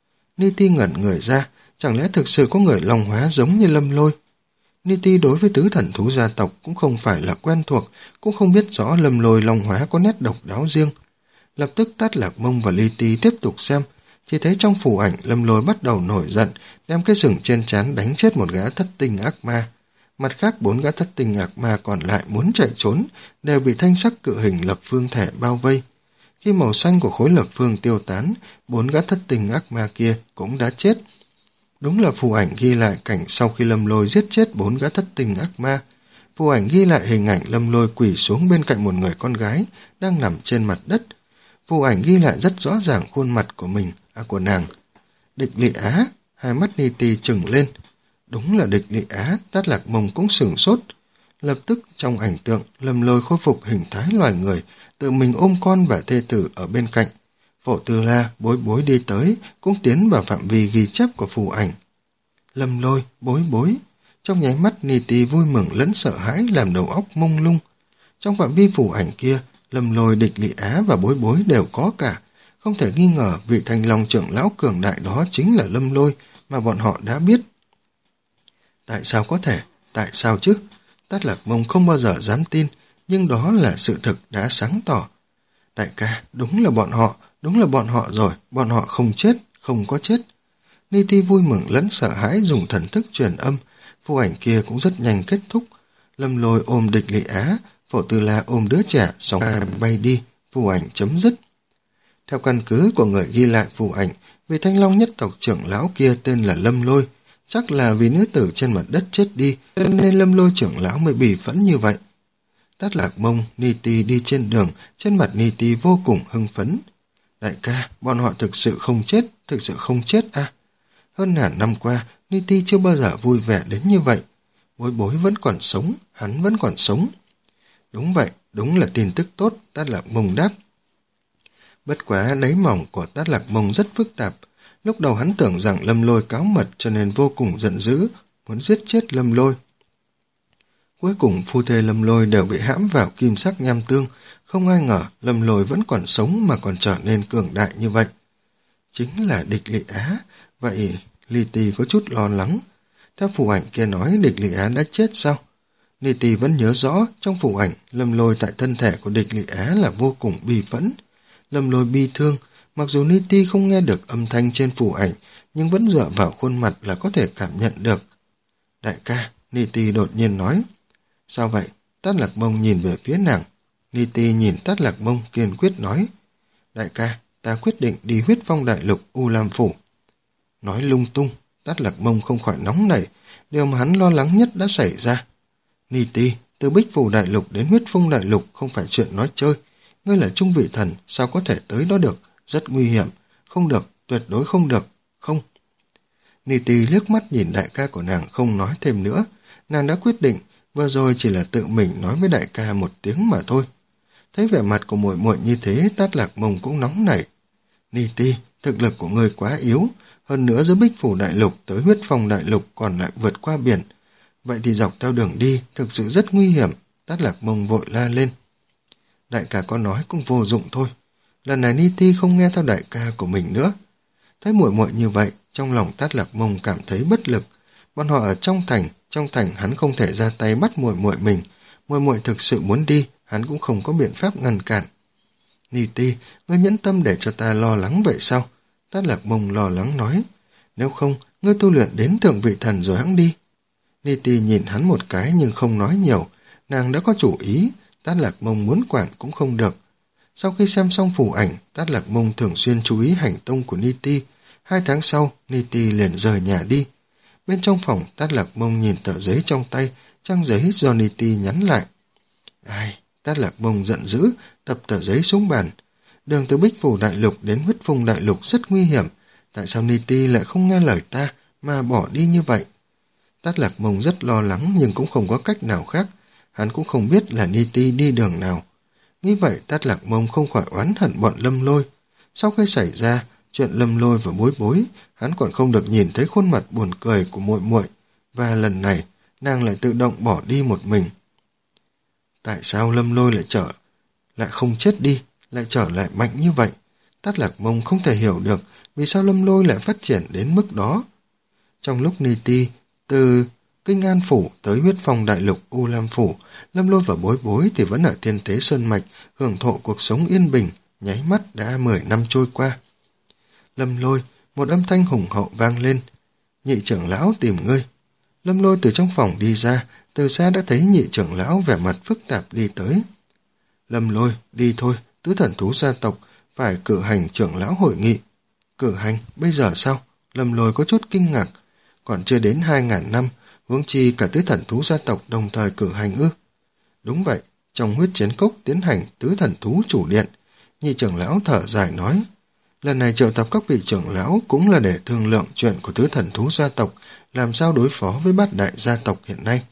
Speaker 1: Ni Ti ngẩn người ra, chẳng lẽ thực sự có người long hóa giống như Lâm Lôi? Ni Ti đối với tứ thần thú gia tộc cũng không phải là quen thuộc, cũng không biết rõ Lâm Lôi long hóa có nét độc đáo riêng. Lập tức Tát Lạc Mông và Ni Ti tiếp tục xem, chỉ thấy trong phù ảnh Lâm Lôi bắt đầu nổi giận, đem cái sừng trên trán đánh chết một gã thất tinh ác ma. Mặt khác bốn gã thất tinh ác ma còn lại muốn chạy trốn, đều bị thanh sắc cự hình lập phương thể bao vây. Khi màu xanh của khối lập phương tiêu tán, bốn gã thất tinh ác ma kia cũng đã chết. Đúng là phù ảnh ghi lại cảnh sau khi Lâm Lôi giết chết bốn gã thất tinh ác ma. Phù ảnh ghi lại hình ảnh Lâm Lôi quỳ xuống bên cạnh một người con gái đang nằm trên mặt đất. Phù ảnh ghi lại rất rõ ràng khuôn mặt của mình, à của nàng. Địch Lị Á, hai mắt Ni Ti trừng lên. Đúng là Địch Lị Á, Tát Lạc Mông cũng sửng sốt. Lập tức trong ảnh tượng, Lâm Lôi khôi phục hình thái loài người, tự mình ôm con và thê tử ở bên cạnh. Phổ Tư La, Bối Bối đi tới, cũng tiến vào phạm vi ghi chép của phù ảnh. Lâm Lôi, Bối Bối. Trong nháy mắt Ni Ti vui mừng lẫn sợ hãi làm đầu óc mông lung. Trong phạm vi phù ảnh kia, Lâm Lôi, Địch Lị Á và Bối Bối đều có cả. Không thể nghi ngờ vị Thanh Long trưởng lão cường đại đó chính là Lâm Lôi mà bọn họ đã biết. Tại sao có thể? Tại sao chứ? Tát Lạc Mông không bao giờ dám tin, nhưng đó là sự thực đã sáng tỏ. Đại ca, đúng là bọn họ, đúng là bọn họ rồi, bọn họ không chết, không có chết. Ni Ti vui mừng lẫn sợ hãi dùng thần thức truyền âm, phù ảnh kia cũng rất nhanh kết thúc. Lâm Lôi ôm Địch Lị Á, Phổ Tư La ôm đứa trẻ, sóng bay đi, phù ảnh chấm dứt. Theo căn cứ của người ghi lại phù ảnh, vị Thanh Long nhất tộc trưởng lão kia tên là Lâm Lôi, chắc là vì nữ tử trên mặt đất chết đi, nên Lâm Lôi trưởng lão mới bỉ phẫn như vậy. Tát Lạc Mông, Ni Ti đi trên đường, trên mặt Ni Ti vô cùng hưng phấn. Đại ca, bọn họ thực sự không chết, thực sự không chết à? Hơn ngàn năm qua, Ni Ti chưa bao giờ vui vẻ đến như vậy. Bối Bối vẫn còn sống, hắn vẫn còn sống. Đúng vậy, đúng là tin tức tốt, Tát Lạc Mông đáp. Bất quá đáy mỏng của Tát Lạc Mông rất phức tạp. Lúc đầu hắn tưởng rằng Lâm Lôi cáo mật cho nên vô cùng giận dữ, muốn giết chết Lâm Lôi. Cuối cùng phu thê Lâm Lôi đều bị hãm vào kim sắc nham tương, không ai ngờ Lâm Lôi vẫn còn sống mà còn trở nên cường đại như vậy. Chính là Địch Lị Á, vậy Li Ti có chút lo lắng. Theo phù ảnh kia nói Địch Lị Á đã chết sao? Li Ti vẫn nhớ rõ trong phù ảnh Lâm Lôi tại thân thể của Địch Lị Á là vô cùng bi phẫn. Lâm Lôi bi thương, Mặc dù Niti không nghe được âm thanh trên phù ảnh, nhưng vẫn dựa vào khuôn mặt là có thể cảm nhận được. Đại ca, Niti đột nhiên nói. Sao vậy? Tát Lạc Mông nhìn về phía nàng. Niti nhìn Tát Lạc Mông kiên quyết nói. Đại ca, ta quyết định đi huyết phong đại lục U Lam Phủ. Nói lung tung, Tát Lạc Mông không khỏi nóng nảy, điều mà hắn lo lắng nhất đã xảy ra. Niti, từ Bích Phù đại lục đến huyết phong đại lục không phải chuyện nói chơi. Ngươi là trung vị thần, sao có thể tới đó được? Rất nguy hiểm. Không được, tuyệt đối không được. Không. Niti liếc mắt nhìn đại ca của nàng không nói thêm nữa. Nàng đã quyết định, vừa rồi chỉ là tự mình nói với đại ca một tiếng mà thôi. Thấy vẻ mặt của muội muội như thế, Tát Lạc Mông cũng nóng nảy. Niti, thực lực của ngươi quá yếu, hơn nữa giữa Bích Phủ đại lục tới huyết phong đại lục còn lại vượt qua biển. Vậy thì dọc theo đường đi thực sự rất nguy hiểm. Tát Lạc Mông vội la lên. Đại ca có nói cũng vô dụng thôi. Lần này Niti không nghe theo đại ca của mình nữa. Thấy muội muội như vậy, trong lòng Tát Lạc Mông cảm thấy bất lực. Bọn họ ở trong thành, trong thành hắn không thể ra tay bắt muội muội mình. Muội muội thực sự muốn đi, hắn cũng không có biện pháp ngăn cản. Niti, ngươi nhẫn tâm để cho ta lo lắng vậy sao? Tát Lạc Mông lo lắng nói. Nếu không, ngươi tu luyện đến thượng vị thần rồi hẵng đi. Niti nhìn hắn một cái nhưng không nói nhiều. Nàng đã có chủ ý, Tát Lạc Mông muốn quản cũng không được. Sau khi xem xong phù ảnh, Tát Lạc Mông thường xuyên chú ý hành tung của Niti. Hai tháng sau, Niti liền rời nhà đi. Bên trong phòng, Tát Lạc Mông nhìn tờ giấy trong tay, trang giấy do Niti nhắn lại. Ai, Tát Lạc Mông giận dữ, tập tờ giấy xuống bàn. Đường từ Bích Phủ đại lục đến huyết phong đại lục rất nguy hiểm. Tại sao Niti lại không nghe lời ta mà bỏ đi như vậy? Tát Lạc Mông rất lo lắng nhưng cũng không có cách nào khác. Hắn cũng không biết là Niti đi đường nào. Nghĩ vậy Tát Lạc Mông không khỏi oán hận bọn Lâm Lôi. Sau khi xảy ra chuyện Lâm Lôi và Bối Bối, hắn còn không được nhìn thấy khuôn mặt buồn cười của muội muội, và lần này nàng lại tự động bỏ đi một mình. Tại sao Lâm Lôi lại trở lại không chết đi, lại trở lại mạnh như vậy? Tát Lạc Mông không thể hiểu được vì sao Lâm Lôi lại phát triển đến mức đó. Trong lúc Niti từ Kinh An Phủ tới huyết phong đại lục U Lam Phủ, Lâm Lôi và Bối Bối thì vẫn ở Thiên Thế Sơn Mạch, hưởng thụ cuộc sống yên bình, nháy mắt đã mười năm trôi qua. Lâm Lôi, một âm thanh hùng hậu vang lên. Nhị trưởng lão tìm ngươi. Lâm Lôi từ trong phòng đi ra, từ xa đã thấy nhị trưởng lão vẻ mặt phức tạp đi tới. Lâm Lôi, đi thôi, tứ thần thú gia tộc, phải cử hành trưởng lão hội nghị. Cử hành, bây giờ sao? Lâm Lôi có chút kinh ngạc. Còn chưa đến hai ngàn năm, huống chi cả tứ thần thú gia tộc đồng thời cử hành ư? Đúng vậy, trong huyết chiến cốc tiến hành tứ thần thú chủ điện. Nhị trưởng lão thở dài nói. Lần này triệu tập các vị trưởng lão cũng là để thương lượng chuyện của tứ thần thú gia tộc, làm sao đối phó với bát đại gia tộc hiện nay.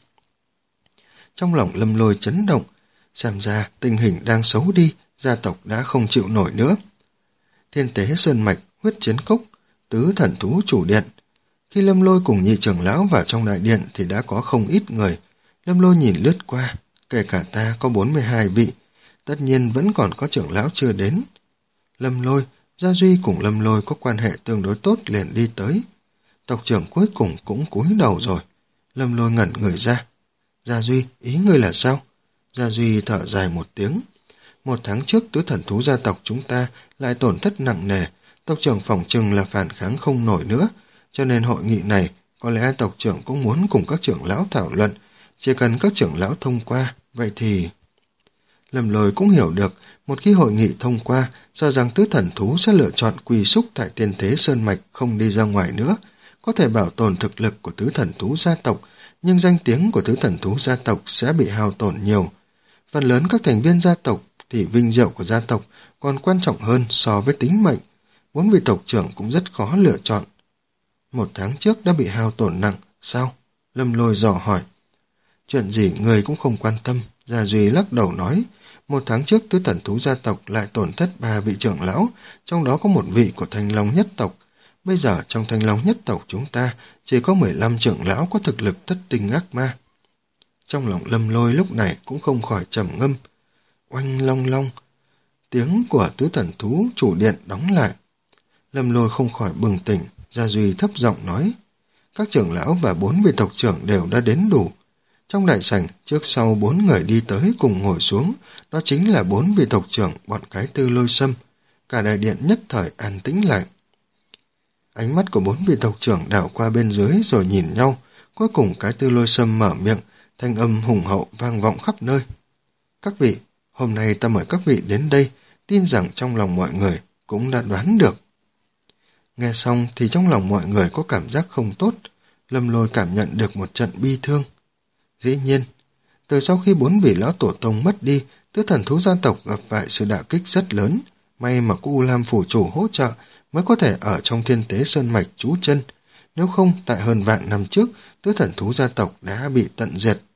Speaker 1: Trong lòng Lâm Lôi chấn động, xem ra tình hình đang xấu đi, gia tộc đã không chịu nổi nữa. Thiên Tế Sơn Mạch, huyết chiến cốc, tứ thần thú chủ điện. Khi Lâm Lôi cùng nhị trưởng lão vào trong đại điện thì đã có không ít người. Lâm Lôi nhìn lướt qua, kể cả ta có bốn mươi hai vị, tất nhiên vẫn còn có trưởng lão chưa đến. Lâm Lôi, Gia Duy cùng Lâm Lôi có quan hệ tương đối tốt liền đi tới. Tộc trưởng cuối cùng cũng cúi đầu rồi. Lâm Lôi ngẩn người ra. Gia Duy, ý ngươi là sao? Gia Duy thở dài một tiếng. Một tháng trước tứ thần thú gia tộc chúng ta lại tổn thất nặng nề. Tộc trưởng phỏng chừng là phản kháng không nổi nữa. Cho nên hội nghị này, có lẽ tộc trưởng cũng muốn cùng các trưởng lão thảo luận. Chỉ cần các trưởng lão thông qua, vậy thì... Lâm Lôi cũng hiểu được, một khi hội nghị thông qua, sợ rằng tứ thần thú sẽ lựa chọn quỳ súc tại Tiên Thế Sơn Mạch không đi ra ngoài nữa. Có thể bảo tồn thực lực của tứ thần thú gia tộc, nhưng danh tiếng của tứ thần thú gia tộc sẽ bị hao tổn nhiều. Phần lớn các thành viên gia tộc thì vinh diệu của gia tộc còn quan trọng hơn so với tính mệnh. Bốn vị tộc trưởng cũng rất khó lựa chọn. Một tháng trước đã bị hao tổn nặng, sao? Lâm Lôi dò hỏi. Chuyện gì người cũng không quan tâm, Gia Duy lắc đầu nói. Một tháng trước tứ thần thú gia tộc lại tổn thất ba vị trưởng lão, trong đó có một vị của Thanh Long nhất tộc. Bây giờ trong Thanh Long nhất tộc chúng ta chỉ có mười lăm trưởng lão có thực lực thất tinh ác ma. Trong lòng Lâm Lôi lúc này cũng không khỏi trầm ngâm. Oanh long long, tiếng của tứ thần thú chủ điện đóng lại. Lâm Lôi không khỏi bừng tỉnh, Gia Duy thấp giọng nói. Các trưởng lão và bốn vị tộc trưởng đều đã đến đủ. Trong đại sảnh, trước sau bốn người đi tới cùng ngồi xuống, đó chính là bốn vị tộc trưởng bọn cái tư Lôi Sâm. cả đại điện nhất thời an tĩnh lại. Ánh mắt của bốn vị tộc trưởng đảo qua bên dưới rồi nhìn nhau, cuối cùng cái Tư Lôi Sâm mở miệng, thanh âm hùng hậu vang vọng khắp nơi. Các vị, hôm nay ta mời các vị đến đây, tin rằng trong lòng mọi người cũng đã đoán được. Nghe xong thì trong lòng mọi người có cảm giác không tốt, Lâm Lôi cảm nhận được một trận bi thương. Dĩ nhiên, từ sau khi bốn vị lão tổ tông mất đi, tứ thần thú gia tộc gặp phải sự đả kích rất lớn, may mà có U Lam phủ chủ hỗ trợ mới có thể ở trong Thiên Tế Sơn Mạch trú chân, nếu không tại hơn vạn năm trước, tứ thần thú gia tộc đã bị tận diệt.